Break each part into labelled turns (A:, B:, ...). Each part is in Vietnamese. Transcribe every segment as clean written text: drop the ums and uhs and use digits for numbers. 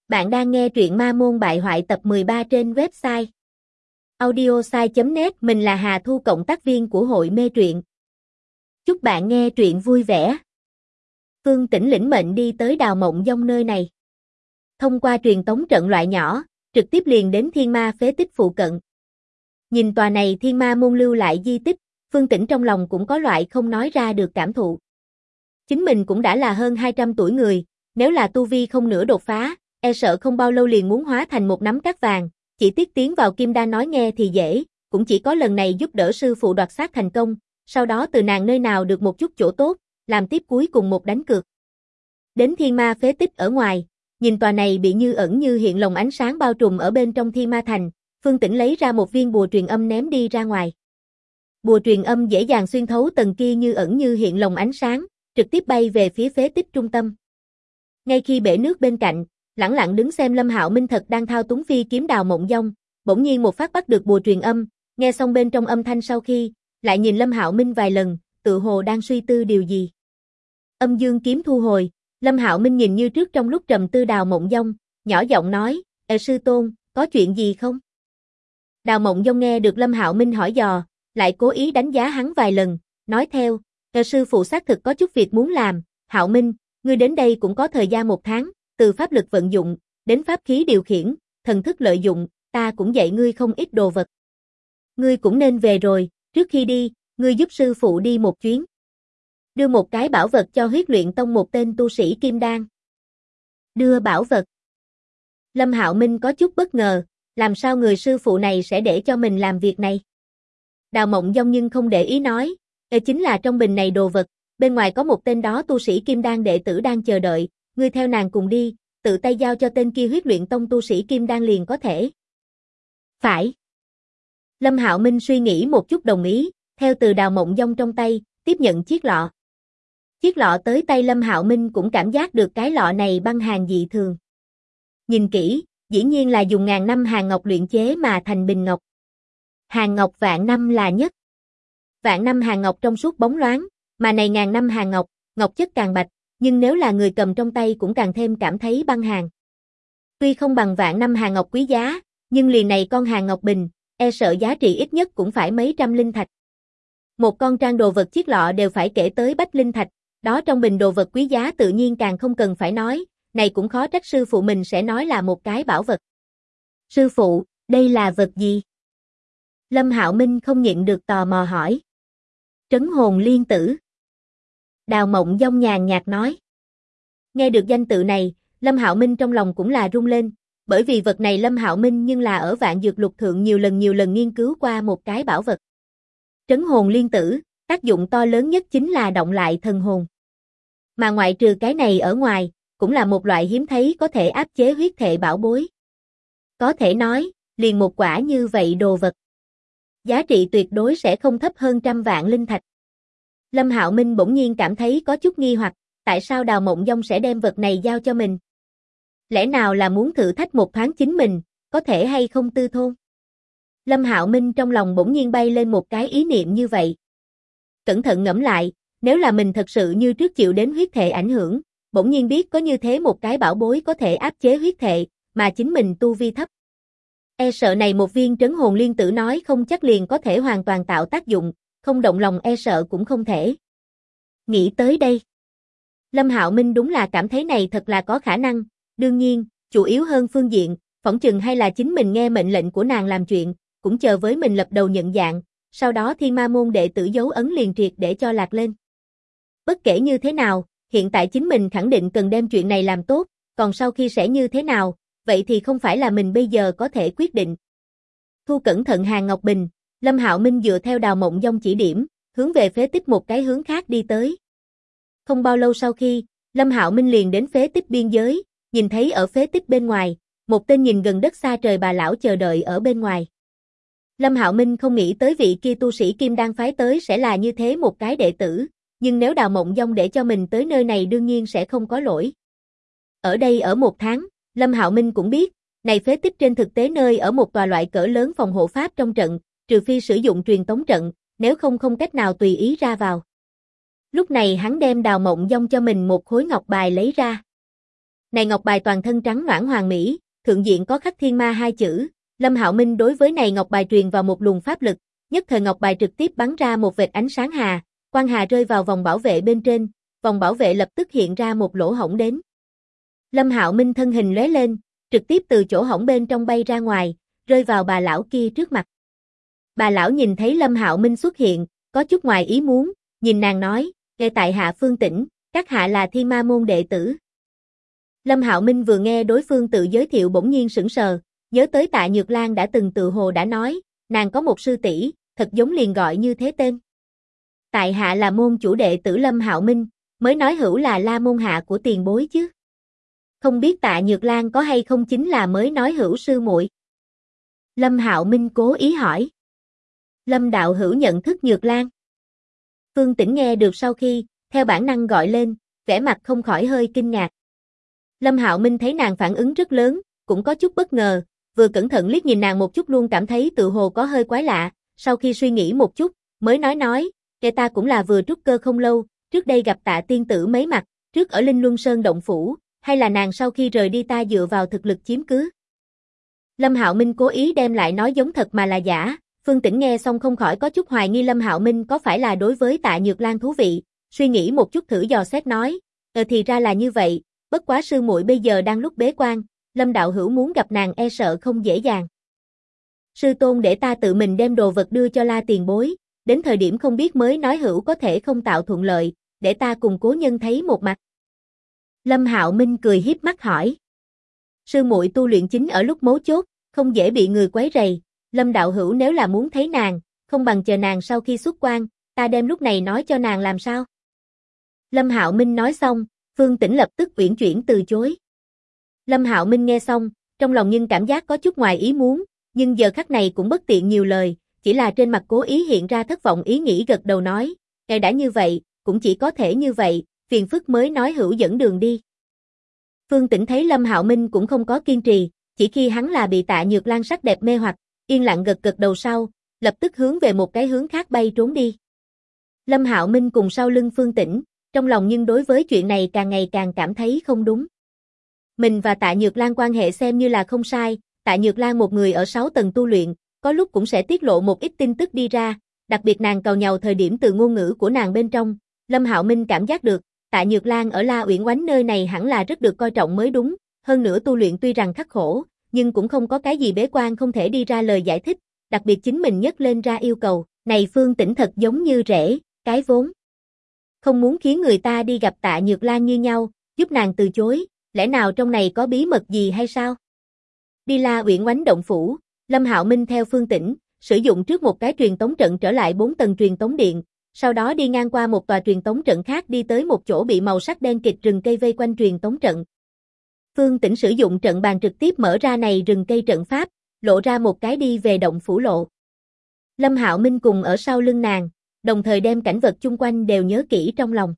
A: Bạn đang nghe truyện Ma Môn Bại Hoại tập 13 trên website audiosai.net. Mình là Hà Thu, cộng tác viên của hội mê truyện. Chúc bạn nghe truyện vui vẻ. Phương Tĩnh lĩnh mệnh đi tới Đào Mộng Dông nơi này. Thông qua truyền tống trận loại nhỏ, trực tiếp liền đến Thiên Ma phế tích phụ cận. Nhìn tòa này Thiên Ma môn lưu lại di tích, Phương Tĩnh trong lòng cũng có loại không nói ra được cảm thụ. Chính mình cũng đã là hơn 200 tuổi người, nếu là tu vi không nửa đột phá, e sợ không bao lâu liền muốn hóa thành một nắm cát vàng, chỉ tiếc tiến vào Kim Đan nói nghe thì dễ, cũng chỉ có lần này giúp đỡ sư phụ đoạt xác thành công, sau đó từ nàng nơi nào được một chút chỗ tốt, làm tiếp cuối cùng một đánh cược. Đến Thiên Ma phế tích ở ngoài, nhìn tòa này bị như ẩn như hiện lồng ánh sáng bao trùm ở bên trong Thiên Ma thành, Phương Tĩnh lấy ra một viên bùa truyền âm ném đi ra ngoài. Bùa truyền âm dễ dàng xuyên thấu tầng kia như ẩn như hiện lồng ánh sáng, trực tiếp bay về phía phế tích trung tâm. Ngay khi bể nước bên cạnh, lẳng lặng đứng xem Lâm Hạo Minh thật đang thao túng phi kiếm Đào Mộng Dông, bỗng nhiên một phát bắt được bùa truyền âm, nghe xong bên trong âm thanh sau khi, lại nhìn Lâm Hạo Minh vài lần, tự hồ đang suy tư điều gì. Âm dương kiếm thu hồi, Lâm Hạo Minh nhìn như trước trong lúc trầm tư Đào Mộng Dông, nhỏ giọng nói, sư tôn, có chuyện gì không? Đào Mộng Dông nghe được Lâm Hạo Minh hỏi dò, lại cố ý đánh giá hắn vài lần, nói theo, sư phụ xác thực có chút việc muốn làm, Hạo Minh, ngươi đến đây cũng có thời gian 1 tháng, từ pháp lực vận dụng, đến pháp khí điều khiển, thần thức lợi dụng, ta cũng dạy ngươi không ít đồ vật. Ngươi cũng nên về rồi, trước khi đi, ngươi giúp sư phụ đi một chuyến. Đưa một cái bảo vật cho Huyết Luyện Tông một tên tu sĩ Kim Đan. Đưa bảo vật. Lâm Hạo Minh có chút bất ngờ, làm sao người sư phụ này sẽ để cho mình làm việc này? Đào Mộng Dông nhưng không để ý nói, chính là trong bình này đồ vật, bên ngoài có một tên đó tu sĩ Kim Đan đệ tử đang chờ đợi, ngươi theo nàng cùng đi, tự tay giao cho tên kia Huyết Luyện Tông tu sĩ Kim Đan liền có thể. Phải. Lâm Hạo Minh suy nghĩ một chút đồng ý, theo từ Đào Mộng Dông trong tay, tiếp nhận chiếc lọ. Chiếc lọ tới tay Lâm Hạo Minh cũng cảm giác được cái lọ này băng hàn dị thường. Nhìn kỹ, dĩ nhiên là dùng ngàn năm hàn ngọc luyện chế mà thành bình ngọc. Hàn ngọc vạn năm là nhất. Vạn năm hàn ngọc trong suốt bóng loáng, mà này ngàn năm hàn ngọc, ngọc chất càng bạch, nhưng nếu là người cầm trong tay cũng càng thêm cảm thấy băng hàn. Tuy không bằng vạn năm hàn ngọc quý giá, nhưng liền này con hàn ngọc bình, e sợ giá trị ít nhất cũng phải mấy trăm linh thạch. Một con trang đồ vật chiếc lọ đều phải kể tới bách linh thạch, đó trong bình đồ vật quý giá tự nhiên càng không cần phải nói, này cũng khó trách sư phụ mình sẽ nói là một cái bảo vật. Sư phụ, đây là vật gì? Lâm Hạo Minh không nhịn được tò mò hỏi. Trấn hồn liên tử. Đào Mộng Dông nhàn nhạt nói. Nghe được danh tự này, Lâm Hạo Minh trong lòng cũng là rung lên, bởi vì vật này Lâm Hạo Minh nhưng là ở Vạn Dược Lục thượng nhiều lần nghiên cứu qua một cái bảo vật. Trấn hồn liên tử, tác dụng to lớn nhất chính là động lại thần hồn. Mà ngoại trừ cái này ở ngoài, cũng là một loại hiếm thấy có thể áp chế huyết thể bảo bối. Có thể nói, liền một quả như vậy đồ vật, giá trị tuyệt đối sẽ không thấp hơn 100 vạn linh thạch. Lâm Hạo Minh bỗng nhiên cảm thấy có chút nghi hoặc, tại sao Đào Mộng Dông sẽ đem vật này giao cho mình? Lẽ nào là muốn thử thách một thoáng chính mình, có thể hay không tư thôn? Lâm Hạo Minh trong lòng bỗng nhiên bay lên một cái ý niệm như vậy. Cẩn thận ngẫm lại, nếu là mình thật sự như trước chịu đến huyết thể ảnh hưởng, bỗng nhiên biết có như thế một cái bảo bối có thể áp chế huyết thể, mà chính mình tu vi thấp. E sợ này một viên trấn hồn liên tử nói không chắc liền có thể hoàn toàn tạo tác dụng, không động lòng e sợ cũng không thể. Nghĩ tới đây, Lâm Hạo Minh đúng là cảm thấy này thật là có khả năng, đương nhiên, chủ yếu hơn phương diện, phỏng chừng hay là chính mình nghe mệnh lệnh của nàng làm chuyện, cũng chờ với mình lập đầu nhận dạng, sau đó Thiên Ma môn đệ tử dấu ấn liền triệt để cho lạc lên. Bất kể như thế nào, hiện tại chính mình khẳng định cần đem chuyện này làm tốt, còn sau khi sẽ như thế nào, vậy thì không phải là mình bây giờ có thể quyết định. Thu cẩn thận Hàn Ngọc Bình, Lâm Hạo Minh dựa theo Đào Mộng Dông chỉ điểm, hướng về phế tích một cái hướng khác đi tới. Không bao lâu sau khi, Lâm Hạo Minh liền đến phế tích biên giới, nhìn thấy ở phế tích bên ngoài, một tên nhìn gần đất xa trời bà lão chờ đợi ở bên ngoài. Lâm Hạo Minh không nghĩ tới vị kia tu sĩ Kim Đan phái tới sẽ là như thế một cái đệ tử, nhưng nếu Đào Mộng Dông để cho mình tới nơi này đương nhiên sẽ không có lỗi. Ở đây ở 1 tháng, Lâm Hạo Minh cũng biết, này phế tích trên thực tế nơi ở một tòa loại cỡ lớn phòng hộ pháp trong trận, trừ phi sử dụng truyền tống trận, nếu không không cách nào tùy ý ra vào. Lúc này hắn đem Đào Mộng Dông cho mình một khối ngọc bài lấy ra. Này ngọc bài toàn thân trắng nõn hoàn mỹ, thượng diện có khắc thiên ma hai chữ. Lâm Hạo Minh đối với này ngọc bài truyền vào một luồng pháp lực, nhất thời ngọc bài trực tiếp bắn ra một vệt ánh sáng hà, quang hà rơi vào vòng bảo vệ bên trên, vòng bảo vệ lập tức hiện ra một lỗ hổng đến. Lâm Hạo Minh thân hình lóe lên, trực tiếp từ chỗ hổng bên trong bay ra ngoài, rơi vào bà lão kia trước mặt. Bà lão nhìn thấy Lâm Hạo Minh xuất hiện, có chút ngoài ý muốn, nhìn nàng nói, nghe tại hạ Phương Tĩnh, các hạ là Thiên Ma môn đệ tử. Lâm Hạo Minh vừa nghe đối phương tự giới thiệu bỗng nhiên sững sờ, nhớ tới Tạ Nhược Lan đã từng tự hồ đã nói, nàng có một sư tỷ, thật giống liền gọi như thế tên. Tại hạ là môn chủ đệ tử Lâm Hạo Minh, mới nói hữu là La môn hạ của tiền bối chứ. Không biết Tạ Nhược Lan có hay không chính là mới nói hữu sư muội. Lâm Hạo Minh cố ý hỏi. Lâm đạo hữu nhận thức Nhược Lan. Phương Tĩnh nghe được sau khi, theo bản năng gọi lên, vẻ mặt không khỏi hơi kinh ngạc. Lâm Hạo Minh thấy nàng phản ứng rất lớn, cũng có chút bất ngờ, vừa cẩn thận liếc nhìn nàng một chút luôn cảm thấy tự hồ có hơi quái lạ, sau khi suy nghĩ một chút, mới nói, kẻ ta cũng là vừa trúc cơ không lâu, trước đây gặp Tạ tiên tử mấy mặt, trước ở Linh Luân Sơn động phủ, hay là nàng sau khi rời đi ta dựa vào thực lực chiếm cứ. Lâm Hạo Minh cố ý đem lại nói giống thật mà là giả, Phương Tĩnh nghe xong không khỏi có chút hoài nghi Lâm Hạo Minh có phải là đối với Tạ Nhược Lan thú vị, suy nghĩ một chút thử dò xét nói, thì ra là như vậy, bất quá sư muội bây giờ đang lúc bế quan, Lâm đạo hữu muốn gặp nàng e sợ không dễ dàng. Sư tôn để ta tự mình đem đồ vật đưa cho La tiền bối, đến thời điểm không biết mới nói hữu có thể không tạo thuận lợi, để ta cùng cố nhân thấy một mặt. Lâm Hạo Minh cười hiếp mắt hỏi. Sư muội tu luyện chính ở lúc mấu chốt, không dễ bị người quấy rầy, Lâm đạo hữu nếu là muốn thấy nàng, không bằng chờ nàng sau khi xuất quan, ta đem lúc này nói cho nàng làm sao. Lâm Hạo Minh nói xong, Phương Tĩnh lập tức uyển chuyển từ chối. Lâm Hạo Minh nghe xong, trong lòng nhưng cảm giác có chút ngoài ý muốn, nhưng giờ khắc này cũng bất tiện nhiều lời, chỉ là trên mặt cố ý hiện ra thất vọng ý nghĩ gật đầu nói, ngài đã như vậy, cũng chỉ có thể như vậy, phiền phức mới nói hữu dẫn đường đi. Phương Tĩnh thấy Lâm Hạo Minh cũng không có kiên trì, chỉ khi hắn là bị Tạ Nhược Lan sắc đẹp mê hoặc, yên lặng gật gật đầu sau, lập tức hướng về một cái hướng khác bay trốn đi. Lâm Hạo Minh cùng sau lưng Phương Tĩnh, trong lòng nhưng đối với chuyện này càng ngày càng cảm thấy không đúng. Mình và Tạ Nhược Lan quan hệ xem như là không sai, Tạ Nhược Lan một người ở 6 tầng tu luyện, có lúc cũng sẽ tiết lộ một ít tin tức đi ra, đặc biệt nàng càu nhàu thời điểm từ ngôn ngữ của nàng bên trong, Lâm Hạo Minh cảm giác được, Tạ Nhược Lan ở La Uyển Oánh nơi này hẳn là rất được coi trọng mới đúng, hơn nữa tu luyện tuy rằng khắc khổ, nhưng cũng không có cái gì bế quan không thể đi ra lời giải thích, đặc biệt chính mình nhấc lên ra yêu cầu, này Phương Tĩnh thật giống như rễ, cái vốn. Không muốn khiến người ta đi gặp Tạ Nhược Lan như nhau, giúp nàng từ chối, lẽ nào trong này có bí mật gì hay sao? Đi La Uyển Oánh động phủ, Lâm Hạo Minh theo Phương Tĩnh, sử dụng trước một cái truyền tống trận trở lại 4 tầng truyền tống điện, sau đó đi ngang qua một tòa truyền tống trận khác đi tới một chỗ bị màu sắc đen kịt rừng cây vây quanh truyền tống trận. Phương Tĩnh sử dụng trận bàn trực tiếp mở ra này rừng cây trận pháp, lộ ra một cái đi về động phủ lộ. Lâm Hạo Minh cùng ở sau lưng nàng, đồng thời đem cảnh vật chung quanh đều nhớ kỹ trong lòng.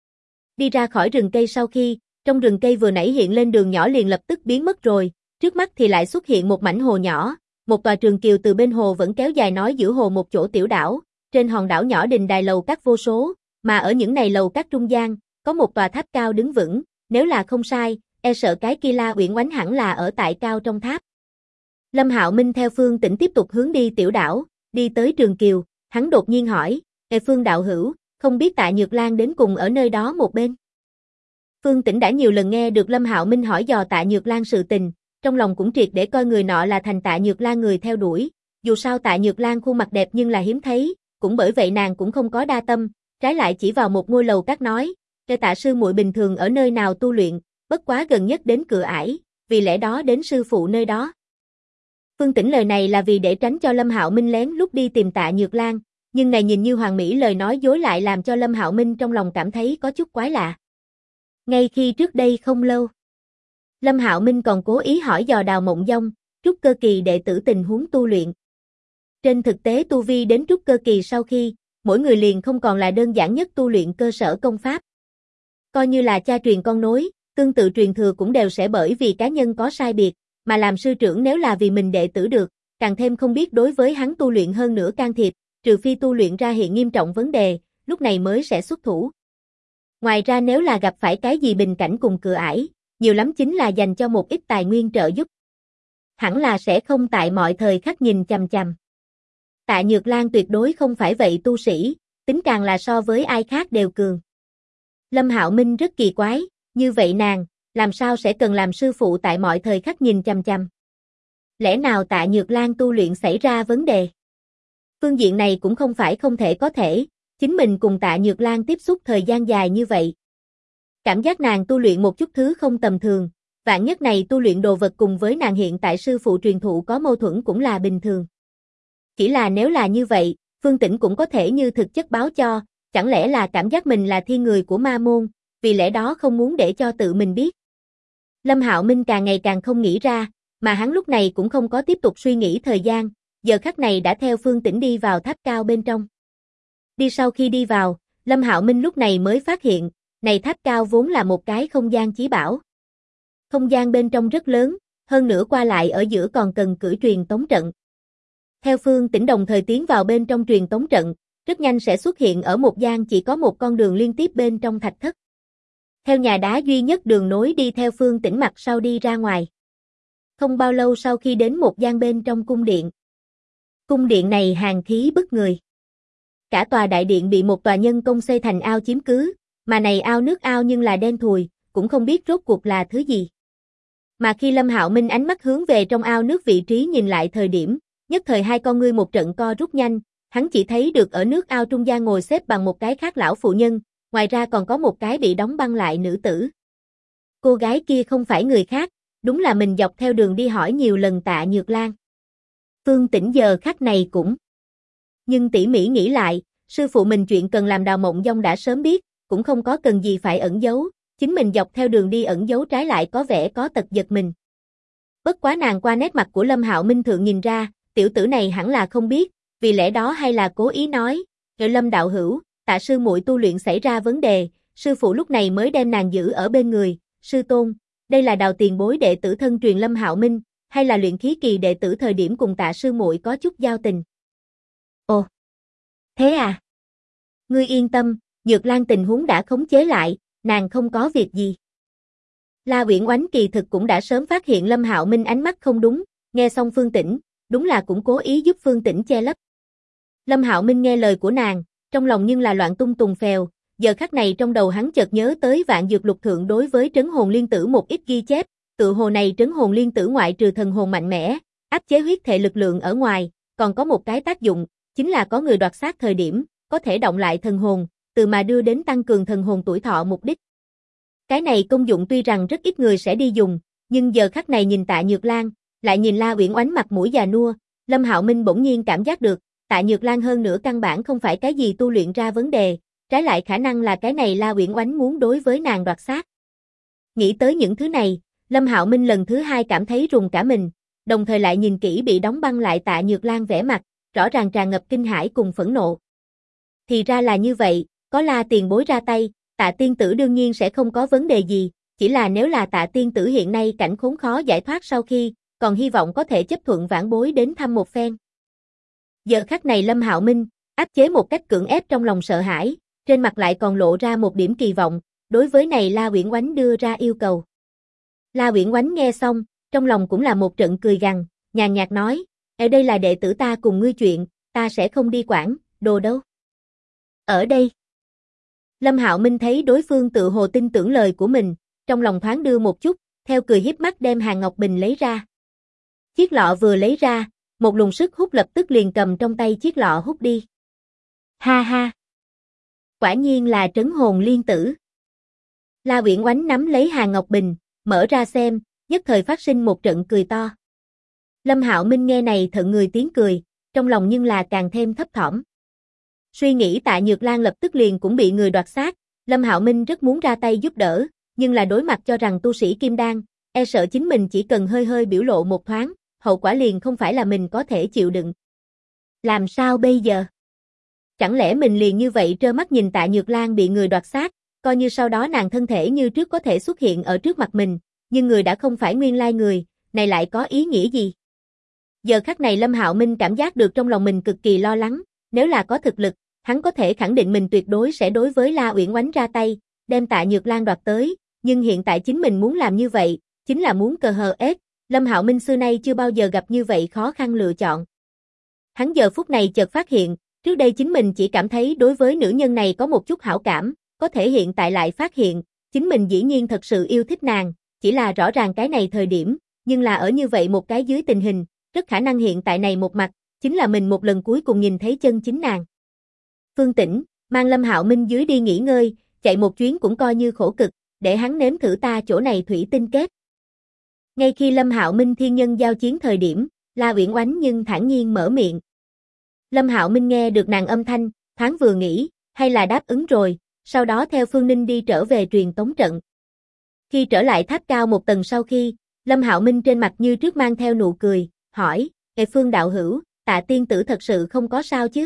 A: Đi ra khỏi rừng cây sau khi, trong rừng cây vừa nãy hiện lên đường nhỏ liền lập tức biến mất rồi, trước mắt thì lại xuất hiện một mảnh hồ nhỏ, một tòa trường kiều từ bên hồ vẫn kéo dài nói giữa hồ một chỗ tiểu đảo, trên hòn đảo nhỏ đình đài lầu các vô số, mà ở những này lầu các trung gian, có một tòa tháp cao đứng vững, nếu là không sai, e sợ cái kia La Uyển Oánh hẳn là ở tại cao trong tháp. Lâm Hạo Minh theo Phương Tĩnh tiếp tục hướng đi tiểu đảo, đi tới trường kiều, hắn đột nhiên hỏi, Phương đạo hữu, không biết Tạ Nhược Lan đến cùng ở nơi đó một bên. Phương Tĩnh đã nhiều lần nghe được Lâm Hạo Minh hỏi dò Tạ Nhược Lan sự tình, trong lòng cũng triệt để coi người nọ là thành Tạ Nhược Lan người theo đuổi, dù sao Tạ Nhược Lan khuôn mặt đẹp nhưng là hiếm thấy, cũng bởi vậy nàng cũng không có đa tâm, trái lại chỉ vào một ngôi lầu các nói, Tạ sư muội bình thường ở nơi nào tu luyện, bất quá gần nhất đến Cửa Ải, vì lẽ đó đến sư phụ nơi đó. Phương Tĩnh lời này là vì để tránh cho Lâm Hạo Minh lén lút đi tìm Tạ Nhược Lan, nhưng này nhìn như hoàn mỹ lời nói dối lại làm cho Lâm Hạo Minh trong lòng cảm thấy có chút quái lạ. Ngay khi trước đây không lâu, Lâm Hạo Minh còn cố ý hỏi dò Đào Mộng Dông, trúc cơ kỳ đệ tử tình huống tu luyện. Trên thực tế tu vi đến trúc cơ kỳ sau khi, mỗi người liền không còn là đơn giản nhất tu luyện cơ sở công pháp. Coi như là cha truyền con nối, tương tự truyền thừa cũng đều sẽ bởi vì cá nhân có sai biệt, mà làm sư trưởng nếu là vì mình đệ tử được, càng thêm không biết đối với hắn tu luyện hơn nữa can thiệp, trừ phi tu luyện ra hiện nghiêm trọng vấn đề, lúc này mới sẽ xuất thủ. Ngoài ra nếu là gặp phải cái gì bình cảnh cùng Cửa Ải, nhiều lắm chính là dành cho một ít tài nguyên trợ giúp. Hẳn là sẽ không tại mọi thời khắc nhìn chằm chằm. Tạ Nhược Lan tuyệt đối không phải vậy tu sĩ, tính càng là so với ai khác đều cường. Lâm Hạo Minh rất kỳ quái, như vậy nàng, làm sao sẽ cần làm sư phụ tại mọi thời khắc nhìn chằm chằm? Lẽ nào Tạ Nhược Lan tu luyện xảy ra vấn đề? Phương diện này cũng không phải không thể có thể, chính mình cùng Tạ Nhược Lan tiếp xúc thời gian dài như vậy. Cảm giác nàng tu luyện một chút thứ không tầm thường, vạn nhất này tu luyện đồ vật cùng với nàng hiện tại sư phụ truyền thụ có mâu thuẫn cũng là bình thường. Chỉ là nếu là như vậy, Phương Tĩnh cũng có thể như thực chất báo cho, chẳng lẽ là cảm giác mình là thiên người của ma môn, vì lẽ đó không muốn để cho tự mình biết. Lâm Hạo Minh càng ngày càng không nghĩ ra, mà hắn lúc này cũng không có tiếp tục suy nghĩ thời gian, giờ khắc này đã theo Phương Tĩnh đi vào tháp cao bên trong. Sau khi đi vào, Lâm Hạo Minh lúc này mới phát hiện, này tháp cao vốn là một cái không gian chí bảo. Không gian bên trong rất lớn, hơn nữa qua lại ở giữa còn cần cử truyền tống trận. Theo Phương Tĩnh đồng thời tiến vào bên trong truyền tống trận, rất nhanh sẽ xuất hiện ở một gian chỉ có một con đường liên tiếp bên trong thạch thất. Theo nhà đá duy nhất đường nối đi theo Phương Tĩnh mặt sau đi ra ngoài. Không bao lâu sau khi đến một gian bên trong cung điện. Cung điện này hàn khí bức người. Cả tòa đại điện bị một tòa nhân công xây thành ao chiếm cứ, mà này ao nước ao nhưng là đen thùi, cũng không biết rốt cuộc là thứ gì. Mà khi Lâm Hạo Minh ánh mắt hướng về trong ao nước vị trí nhìn lại thời điểm, nhất thời hai con ngươi một trận co rút nhanh, hắn chỉ thấy được ở nước ao trung gian ngồi xếp bằng một cái khác lão phụ nhân, ngoài ra còn có một cái bị đóng băng lại nữ tử. Cô gái kia không phải người khác, đúng là mình dọc theo đường đi hỏi nhiều lần Tạ Nhược Lan. Phương Tĩnh giờ khắc này cũng. Nhưng tỉ mỉ nghĩ lại, sư phụ mình chuyện cần làm Đào Mộng Dông đã sớm biết, cũng không có cần gì phải ẩn giấu, chính mình dọc theo đường đi ẩn giấu trái lại có vẻ có tật giật mình. Bất quá nàng qua nét mặt của Lâm Hạo Minh thượng nhìn ra, tiểu tử này hẳn là không biết, vì lẽ đó hay là cố ý nói, Lâm đạo hữu, Tạ sư muội tu luyện xảy ra vấn đề, sư phụ lúc này mới đem nàng giữ ở bên người, sư tôn, đây là Đào tiền bối đệ tử thân truyền Lâm Hạo Minh, hay là luyện khí kỳ đệ tử thời điểm cùng Tạ sư muội có chút giao tình. Ồ, thế à? Ngươi yên tâm, Nhược Lan tình huống đã khống chế lại, nàng không có việc gì. La Uyển Oánh kỳ thực cũng đã sớm phát hiện Lâm Hạo Minh ánh mắt không đúng, nghe xong Phương Tĩnh, đúng là cũng cố ý giúp Phương Tĩnh che lấp. Lâm Hạo Minh nghe lời của nàng, trong lòng nhưng là loạn tung tùng phèo, giờ khắc này trong đầu hắn chợt nhớ tới Vạn Dược Lục Thượng đối với Trấn Hồn Liên Tử một ít ghi chép, tự hồ này Trấn Hồn Liên Tử ngoại trừ thần hồn mạnh mẽ, áp chế huyết thể lực lượng ở ngoài, còn có một cái tác dụng, chính là có người đoạt xác thời điểm, có thể động lại thần hồn, từ mà đưa đến tăng cường thần hồn tuổi thọ mục đích. Cái này công dụng tuy rằng rất ít người sẽ đi dùng, nhưng giờ khắc này nhìn Tạ Nhược Lan, lại nhìn La Uyển Oánh mặt mũi già nua, Lâm Hạo Minh bỗng nhiên cảm giác được, Tạ Nhược Lan hơn nữa căn bản không phải cái gì tu luyện ra vấn đề, trái lại khả năng là cái này La Uyển Oánh muốn đối với nàng đoạt xác. Nghĩ tới những thứ này, Lâm Hạo Minh lần thứ hai cảm thấy rùng cả mình, đồng thời lại nhìn kỹ bị đóng băng lại Tạ Nhược Lan vẻ mặt, rõ ràng tràn ngập kinh hãi cùng phẫn nộ. Thì ra là như vậy, có La tiền bối ra tay, Tạ tiên tử đương nhiên sẽ không có vấn đề gì, chỉ là nếu là Tạ tiên tử hiện nay cảnh khốn khó giải thoát sau khi, còn hy vọng có thể chấp thuận vãn bối đến thăm một phen. Giờ khắc này Lâm Hạo Minh, áp chế một cách cưỡng ép trong lòng sợ hãi, trên mặt lại còn lộ ra một điểm kỳ vọng, đối với này La Uyển Oánh đưa ra yêu cầu. La Uyển Oánh nghe xong, trong lòng cũng là một trận cười gằn, nhàn nhạt nói, ở đây là đệ tử ta cùng ngươi chuyện, ta sẽ không đi quản, đồ đâu. Ở đây. Lâm Hạo Minh thấy đối phương tự hồ tin tưởng lời của mình, trong lòng thoáng đưa một chút, theo cười hiếp mắt đem Hàn Ngọc Bình lấy ra. Chiếc lọ vừa lấy ra, một luồng sức hút lập tức liền cầm trong tay chiếc lọ hút đi. Ha ha. Quả nhiên là Trấn Hồn Liên Tử. La Uyển Oánh nắm lấy Hàn Ngọc Bình, mở ra xem, nhất thời phát sinh một trận cười to. Lâm Hạo Minh nghe này thận người tiếng cười, trong lòng nhưng là càng thêm thấp thỏm. Suy nghĩ Tạ Nhược Lan lập tức liền cũng bị người đoạt xác, Lâm Hạo Minh rất muốn ra tay giúp đỡ, nhưng là đối mặt cho rằng tu sĩ kim đan, e sợ chính mình chỉ cần hơi hơi biểu lộ một thoáng, hậu quả liền không phải là mình có thể chịu đựng. Làm sao bây giờ? Chẳng lẽ mình liền như vậy trơ mắt nhìn Tạ Nhược Lan bị người đoạt xác, coi như sau đó nàng thân thể như trước có thể xuất hiện ở trước mặt mình, nhưng người đã không phải nguyên lai người, này lại có ý nghĩa gì? Giờ khắc này Lâm Hạo Minh cảm giác được trong lòng mình cực kỳ lo lắng, nếu là có thực lực, hắn có thể khẳng định mình tuyệt đối sẽ đối với La Uyển Oánh ra tay, đem Tạ Nhược Lan đoạt tới, nhưng hiện tại chính mình muốn làm như vậy, chính là muốn cờ hờ ết, Lâm Hạo Minh xưa nay chưa bao giờ gặp như vậy khó khăn lựa chọn. Hắn giờ phút này chợt phát hiện, trước đây chính mình chỉ cảm thấy đối với nữ nhân này có một chút hảo cảm, có thể hiện tại lại phát hiện, chính mình dĩ nhiên thật sự yêu thích nàng, chỉ là rõ ràng cái này thời điểm, nhưng là ở như vậy một cái dưới tình hình, rất khả năng hiện tại này một mặt, chính là mình một lần cuối cùng nhìn thấy chân chính nàng. Phương Tĩnh, mang Lâm Hạo Minh dưới đi nghỉ ngơi, chạy một chuyến cũng coi như khổ cực, để hắn nếm thử ta chỗ này thủy tinh kết. Ngay khi Lâm Hạo Minh thiên nhân giao chiến thời điểm, La Uyển Oánh nhưng thản nhiên mở miệng. Lâm Hạo Minh nghe được nàng âm thanh, thoáng vừa nghĩ, hay là đáp ứng rồi, sau đó theo Phương Ninh đi trở về truyền tống trận. Khi trở lại tháp cao một tầng sau khi, Lâm Hạo Minh trên mặt như trước mang theo nụ cười, hỏi, Phương đạo hữu, Tạ tiên tử thật sự không có sao chứ?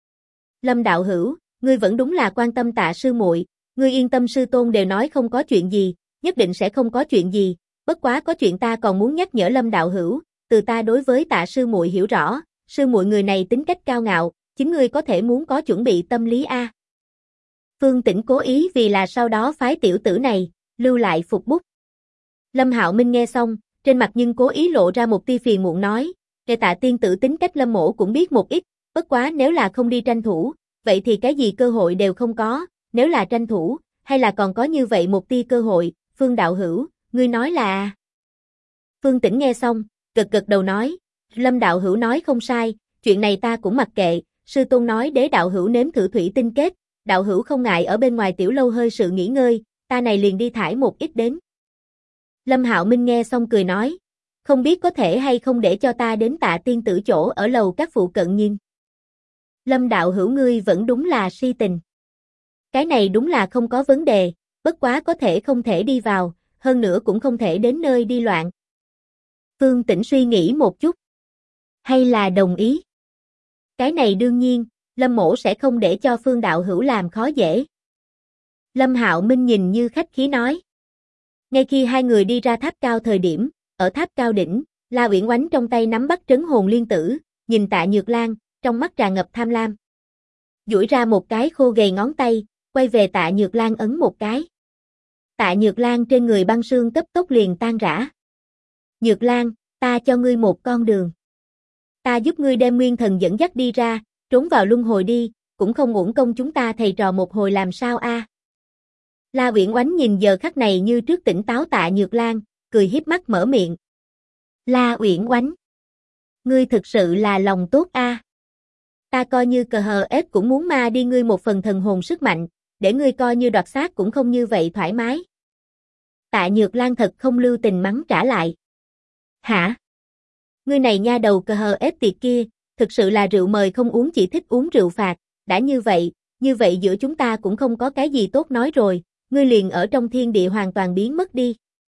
A: Lâm đạo hữu, ngươi vẫn đúng là quan tâm Tạ sư muội, ngươi yên tâm sư tôn đều nói không có chuyện gì, nhất định sẽ không có chuyện gì, bất quá có chuyện ta còn muốn nhắc nhở Lâm đạo hữu, từ ta đối với Tạ sư muội hiểu rõ, sư muội người này tính cách cao ngạo, chính ngươi có thể muốn có chuẩn bị tâm lý a. Phương Tĩnh cố ý vì là sau đó phái tiểu tử này, lưu lại phục bút. Lâm Hạo Minh nghe xong, trên mặt nhưng cố ý lộ ra một tia phiền muộn nói, về Tạ tiên tử tính cách Lâm mỗ cũng biết một ít, bất quá nếu là không đi tranh thủ, vậy thì cái gì cơ hội đều không có, nếu là tranh thủ, hay là còn có như vậy một tia cơ hội, Phương đạo hữu, ngươi nói là... Phương Tĩnh nghe xong, gật gật đầu nói, Lâm đạo hữu nói không sai, chuyện này ta cũng mặc kệ, sư tôn nói đế đạo hữu nếm thử thủy tinh kết, đạo hữu không ngại ở bên ngoài tiểu lâu hơi sự nghỉ ngơi, ta này liền đi thải một ít đến. Lâm Hạo Minh nghe xong cười nói, không biết có thể hay không để cho ta đến Tạ tiên tử chỗ ở lầu các phụ cận nhìn. Lâm đạo hữu ngươi vẫn đúng là si tình. Cái này đúng là không có vấn đề, bất quá có thể không thể đi vào, hơn nữa cũng không thể đến nơi đi loạn. Phương Tĩnh suy nghĩ một chút. Hay là đồng ý? Cái này đương nhiên, Lâm mỗ sẽ không để cho Phương đạo hữu làm khó dễ. Lâm Hạo Minh nhìn như khách khí nói. Ngay khi hai người đi ra tháp cao thời điểm, ở tháp cao đỉnh, La Uyển Oánh trong tay nắm bắt trấn hồn liên tử, nhìn Tạ Nhược Lan, trong mắt tràn ngập tham lam. Duỗi ra một cái khô gầy ngón tay, quay về Tạ Nhược Lan ấn một cái. Tạ Nhược Lan trên người băng sương cấp tốc liền tan rã. Nhược Lan, ta cho ngươi một con đường. Ta giúp ngươi đem nguyên thần dẫn dắt đi ra, trốn vào luân hồi đi, cũng không uổng công chúng ta thầy trò một hồi làm sao a? La Uyển Oánh nhìn giờ khắc này như trước tỉnh táo Tạ Nhược Lan, cười hiếp mắt mở miệng. La Uyển Oánh, ngươi thực sự là lòng tốt a. Ta coi như cờ hờ ết cũng muốn ma đi ngươi một phần thần hồn sức mạnh, để ngươi coi như đoạt xác cũng không như vậy thoải mái. Tạ Nhược Lan thật không lưu tình mắng trả lại. Hả? Ngươi này nha đầu cờ hờ ết tiệt kia, thực sự là rượu mời không uống chỉ thích uống rượu phạt, đã như vậy giữa chúng ta cũng không có cái gì tốt nói rồi, ngươi liền ở trong thiên địa hoàn toàn biến mất đi.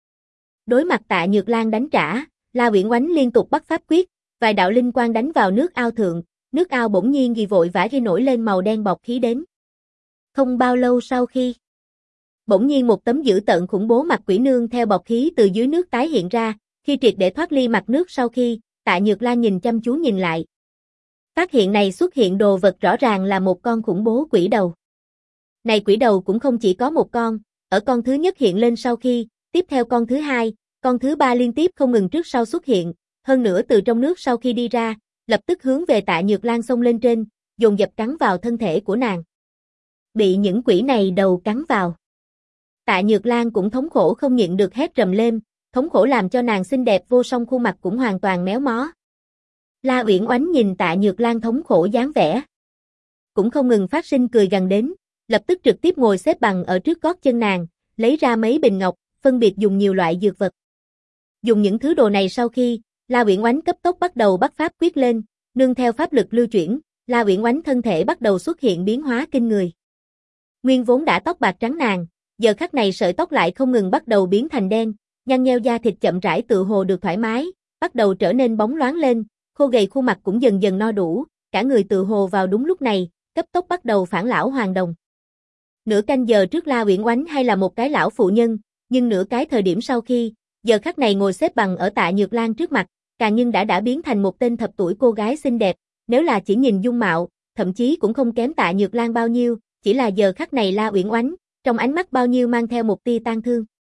A: Đối mặt Tạ Nhược Lan đánh trả, La Uyển Oánh liên tục bắt pháp quyết, vài đạo linh quang đánh vào nước ao thượng, nước ao bỗng nhiên ghi vội vã ghi nổi lên màu đen bọt khí đến. Không bao lâu sau khi, bỗng nhiên một tấm dữ tợn khủng bố mặt quỷ nương theo bọt khí từ dưới nước tái hiện ra, khi triệt để thoát ly mặt nước sau khi, Tạ Nhược Lan nhìn chăm chú nhìn lại. Phát hiện này xuất hiện đồ vật rõ ràng là một con khủng bố quỷ đầu. Này quỷ đầu cũng không chỉ có một con, ở con thứ nhất hiện lên sau khi, tiếp theo con thứ hai, con thứ ba liên tiếp không ngừng trước sau xuất hiện, hơn nữa từ trong nước sau khi đi ra, lập tức hướng về Tạ Nhược Lan xông lên trên, dồn dập cắn vào thân thể của nàng. Bị những quỷ này đầu cắn vào. Tạ Nhược Lan cũng thống khổ không nhịn được hét rầm lên, thống khổ làm cho nàng xinh đẹp vô song khuôn mặt cũng hoàn toàn méo mó. La Uyển Oánh nhìn Tạ Nhược Lan thống khổ dáng vẻ, cũng không ngừng phát sinh cười gằn đến, lập tức trực tiếp ngồi xếp bằng ở trước gót chân nàng, lấy ra mấy bình ngọc, phân biệt dùng nhiều loại dược vật. Dùng những thứ đồ này sau khi, La Uyển Oánh cấp tốc bắt đầu bắt pháp quyết lên, nương theo pháp lực lưu chuyển, La Uyển Oánh thân thể bắt đầu xuất hiện biến hóa kinh người. Nguyên vốn đã tóc bạc trắng nàng, giờ khắc này sợi tóc lại không ngừng bắt đầu biến thành đen, nhăn nheo da thịt chậm rãi tự hồ được thoải mái, bắt đầu trở nên bóng loáng lên, khô gầy khuôn mặt cũng dần dần no đủ, cả người tự hồ vào đúng lúc này, cấp tốc bắt đầu phản lão hoàn đồng. Nửa canh giờ trước La Uyển Oánh hay là một cái lão phụ nhân, nhưng nửa cái thời điểm sau khi, giờ khắc này ngồi xếp bằng ở Tạ Nhược Lan trước mặt, càng nhưng đã biến thành một tên thập tuổi cô gái xinh đẹp, nếu là chỉ nhìn dung mạo, thậm chí cũng không kém Tạ Nhược Lan bao nhiêu, chỉ là giờ khắc này La Uyển Oánh, trong ánh mắt bao nhiêu mang theo một tia tang thương.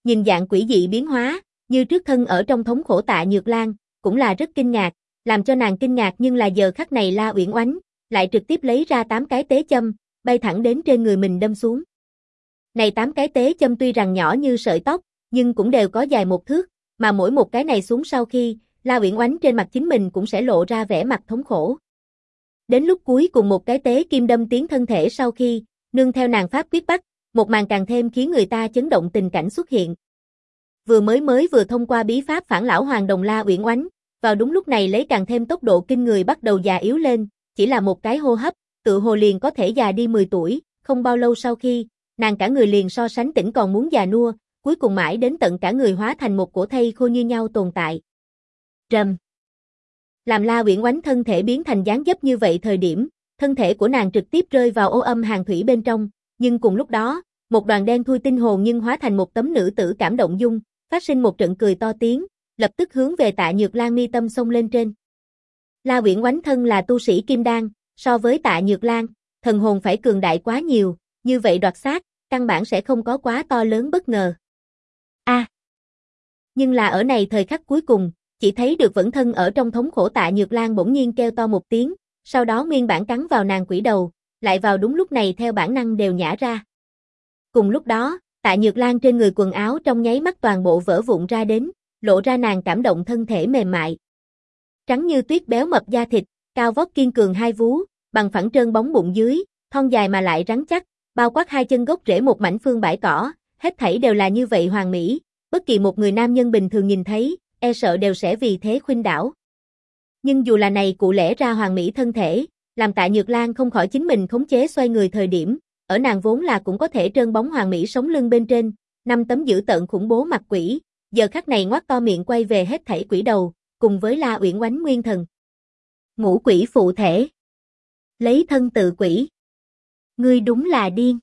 A: Nhìn dạng quỷ dị biến hóa, như trước thân ở trong thống khổ Tạ Nhược Lan, cũng là rất kinh ngạc, làm cho nàng kinh ngạc nhưng là giờ khắc này La Uyển Oánh lại trực tiếp lấy ra 8 cái tế châm, bay thẳng đến trên người mình đâm xuống. Này 8 cái tế châm tuy rằng nhỏ như sợi tóc, nhưng cũng đều có dài 1 thước, mà mỗi một cái này xuống sau khi, La Uyển Oánh trên mặt chính mình cũng sẽ lộ ra vẻ mặt thống khổ. Đến lúc cuối cùng một cái tế kim đâm tiến thân thể sau khi, nương theo nàng pháp quyết bắt, một màn càng thêm khiến người ta chấn động tình cảnh xuất hiện. Vừa thông qua bí pháp phản lão hoàng đồng La Uyển Oánh, vào đúng lúc này lấy càng thêm tốc độ kinh người bắt đầu già yếu lên, chỉ là một cái hô hấp, tự hồ liền có thể già đi 10 tuổi, không bao lâu sau khi, nàng cả người liền so sánh tỉnh còn muốn già nua, cuối cùng mãi đến tận cả người hóa thành một cổ thây khô như nhau tồn tại. Rầm. Làm La Uyển Oánh thân thể biến thành dáng dấp như vậy thời điểm, thân thể của nàng trực tiếp rơi vào ô âm hàn thủy bên trong, nhưng cùng lúc đó, một đoàn đen thui tinh hồn nhưng hóa thành một tấm nữ tử cảm động dung, phát sinh một trận cười to tiếng, lập tức hướng về Tạ Nhược Lan mi tâm xông lên trên. La Uyển Oánh thân là tu sĩ kim đan, so với Tạ Nhược Lan, thần hồn phải cường đại quá nhiều, như vậy đoạt xác, căn bản sẽ không có quá to lớn bất ngờ. Nhưng là ở này thời khắc cuối cùng, chỉ thấy được vẫn thân ở trong thống khổ Tạ Nhược Lan bỗng nhiên kêu to một tiếng, sau đó nguyên bản cắn vào nàng quỷ đầu, lại vào đúng lúc này theo bản năng đều nhả ra. Cùng lúc đó, Tạ Nhược Lan trên người quần áo trong nháy mắt toàn bộ vỡ vụn ra đến, lộ ra nàng cảm động thân thể mềm mại. Trắng như tuyết béo mập da thịt, cao vóc kiên cường hai vú, bằng phẳng trơn bóng bụng dưới, thon dài mà lại rắn chắc, bao quát hai chân gốc rễ một mảnh phương bãi cỏ, hết thảy đều là như vậy hoàn mỹ, bất kỳ một người nam nhân bình thường nhìn thấy, e sợ đều sẽ vì thế khuynh đảo. Nhưng dù là này cụ lẽ ra hoàn mỹ thân thể, làm Tạ Nhược Lan không khỏi chính mình khống chế xoay người thời điểm, ở nàng vốn là cũng có thể trơn bóng hoàn mỹ sống lưng bên trên, 5 tấm dữ tợn khủng bố mặt quỷ, giờ khắc này ngoác to miệng quay về hết thảy quỷ đầu, cùng với La Uyển Oánh nguyên thần. Ngũ quỷ phụ thể. Lấy thân tự quỷ. Ngươi đúng là điên.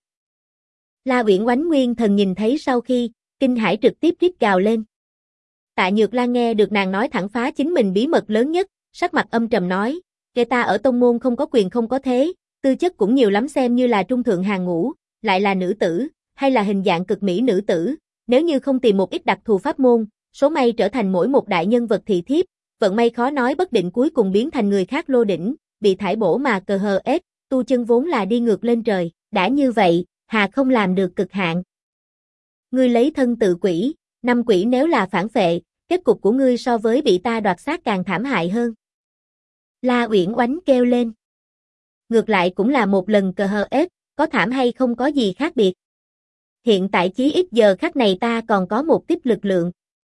A: La Uyển Oánh nguyên thần nhìn thấy sau khi, kinh hãi trực tiếp rít gào lên. Tạ Nhược Lan nghe được nàng nói thẳng phá chính mình bí mật lớn nhất, sắc mặt âm trầm nói, kẻ ta ở tông môn không có quyền không có thế, tư chất cũng nhiều lắm xem như là trung thượng hàng ngũ, lại là nữ tử, hay là hình dạng cực mỹ nữ tử, nếu như không tìm một ít đặc thù pháp môn, số may trở thành mỗi một đại nhân vật thị thiếp, vận may khó nói bất định cuối cùng biến thành người khác lô đỉnh, bị thải bổ mà cờ hờ ết, tu chân vốn là đi ngược lên trời, đã như vậy, hà không làm được cực hạn. Ngươi lấy thân tự quỷ, năm quỷ nếu là phản phệ, kết cục của ngươi so với bị ta đoạt xác càng thảm hại hơn. La Uyển Oánh kêu lên. Ngược lại cũng là một lần cờ hờ ết, có thảm hay không có gì khác biệt. Hiện tại chí ít giờ khắc này ta còn có một tiếp lực lượng.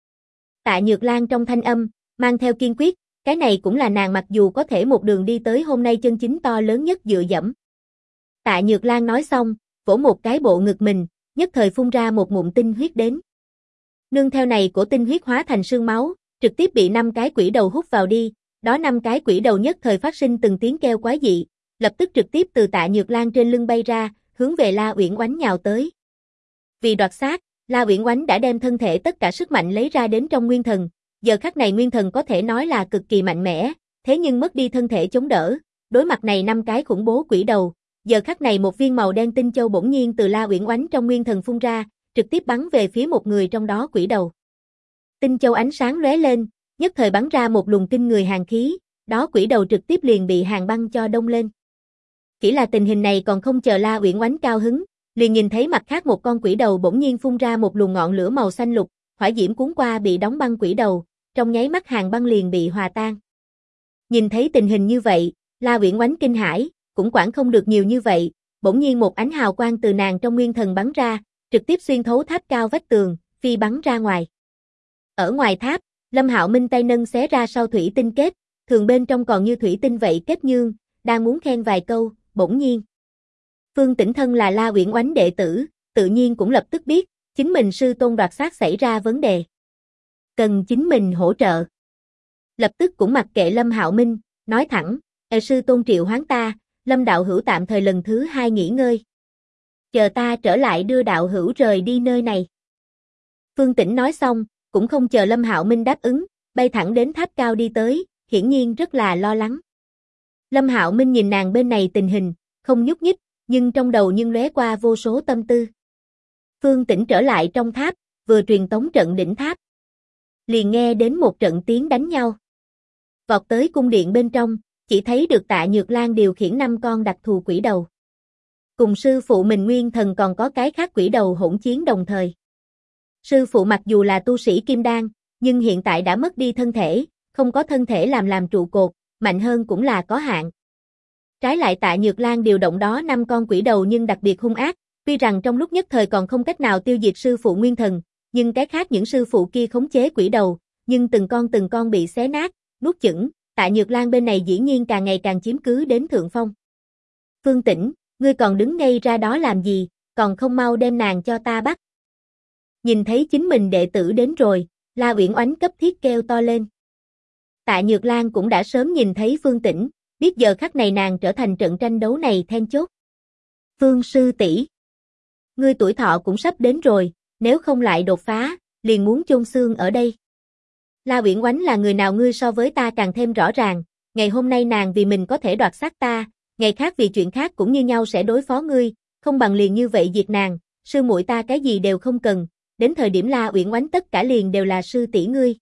A: Tạ Nhược Lan trong thanh âm, mang theo kiên quyết, cái này cũng là nàng mặc dù có thể một đường đi tới hôm nay chân chính to lớn nhất dựa dẫm. Tạ Nhược Lan nói xong, vỗ một cái bộ ngực mình, nhất thời phun ra một ngụm tinh huyết đến. Nương theo này của tinh huyết hóa thành sương máu, trực tiếp bị 5 cái quỷ đầu hút vào đi, đó 5 cái quỷ đầu nhất thời phát sinh từng tiếng kêu quái dị, lập tức trực tiếp từ Tạ Nhược Lan trên lưng bay ra, hướng về La Uyển Oánh nhào tới. Vì đoạt xác, La Uyển Oánh đã đem thân thể tất cả sức mạnh lấy ra đến trong nguyên thần, giờ khắc này nguyên thần có thể nói là cực kỳ mạnh mẽ, thế nhưng mất đi thân thể chống đỡ, đối mặt này 5 cái khủng bố quỷ đầu, giờ khắc này một viên màu đen tinh châu bỗng nhiên từ La Uyển Oánh trong nguyên thần phun ra, trực tiếp bắn về phía một người trong đó quỷ đầu. Tinh châu ánh sáng lóe lên, nhất thời bắn ra một luồng kinh người hàn khí, đó quỷ đầu trực tiếp liền bị hàn băng cho đông lên. Chỉ là tình hình này còn không chờ La Uyển Oánh cao hứng, liền nhìn thấy mặt khác một con quỷ đầu bỗng nhiên phun ra một luồng ngọn lửa màu xanh lục, hỏa diễm cuốn qua bị đóng băng quỷ đầu, trong nháy mắt hàn băng liền bị hòa tan. Nhìn thấy tình hình như vậy, La Uyển Oánh kinh hãi, cũng quản không được nhiều như vậy, bỗng nhiên một ánh hào quang từ nàng trong nguyên thần bắn ra, trực tiếp xuyên thấu tháp cao vách tường, phi bắn ra ngoài. Ở ngoài tháp, Lâm Hạo Minh tay nâng xé ra sau thủy tinh kết, thường bên trong còn như thủy tinh vậy kết nhương, đang muốn khen vài câu, bỗng nhiên. Phương Tĩnh thân là La Uyển Oánh đệ tử, tự nhiên cũng lập tức biết, chính mình sư tôn đoạt xác xảy ra vấn đề. Cần chính mình hỗ trợ. Lập tức cũng mặc kệ Lâm Hạo Minh, nói thẳng, sư tôn triệu hoán ta, Lâm đạo hữu tạm thời lần thứ 2 nghỉ ngơi. Chờ ta trở lại đưa đạo hữu rời đi nơi này. Phương Tĩnh nói xong, cũng không chờ Lâm Hạo Minh đáp ứng, bay thẳng đến tháp cao đi tới, hiển nhiên rất là lo lắng. Lâm Hạo Minh nhìn nàng bên này tình hình, không nhúc nhích, nhưng trong đầu nhưng lóe qua vô số tâm tư. Phương Tĩnh trở lại trong tháp, vừa truyền tống trận đỉnh tháp. Liền nghe đến một trận tiếng đánh nhau. Vọt tới cung điện bên trong, chỉ thấy được Tạ Nhược Lan điều khiển 5 con đặc thù quỷ đầu. Cùng sư phụ mình Nguyên Thần còn có cái khác quỷ đầu hỗn chiến đồng thời. Sư phụ mặc dù là tu sĩ kim đan, nhưng hiện tại đã mất đi thân thể, không có thân thể làm trụ cột, mạnh hơn cũng là có hạn. Trái lại Tạ Nhược Lan điều động đó 5 con quỷ đầu nhưng đặc biệt hung ác, tuy rằng trong lúc nhất thời còn không cách nào tiêu diệt sư phụ Nguyên Thần, nhưng cái khác những sư phụ kia khống chế quỷ đầu, nhưng từng con bị xé nát, nuốt chửng, Tạ Nhược Lan bên này dĩ nhiên càng ngày càng chiếm cứ đến thượng phong. Phương Tĩnh, ngươi còn đứng ngây ra đó làm gì, còn không mau đem nàng cho ta bắt. Nhìn thấy chính mình đệ tử đến rồi, La Uyển Oánh cấp thiết kêu to lên. Tạ Nhược Lan cũng đã sớm nhìn thấy Phương Tĩnh, biết giờ khắc này nàng trở thành trận tranh đấu này then chốt. Phương sư tỷ, ngươi tuổi thọ cũng sắp đến rồi, nếu không lại đột phá, liền muốn chôn xương ở đây. La Uyển Oánh là người nào ngươi so với ta càng thêm rõ ràng, ngày hôm nay nàng vì mình có thể đoạt xác ta, ngày khác vì chuyện khác cũng như nhau sẽ đối phó ngươi, không bằng liền như vậy diệt nàng, sư muội ta cái gì đều không cần, đến thời điểm La Uyển Oánh tất cả liền đều là sư tỷ ngươi.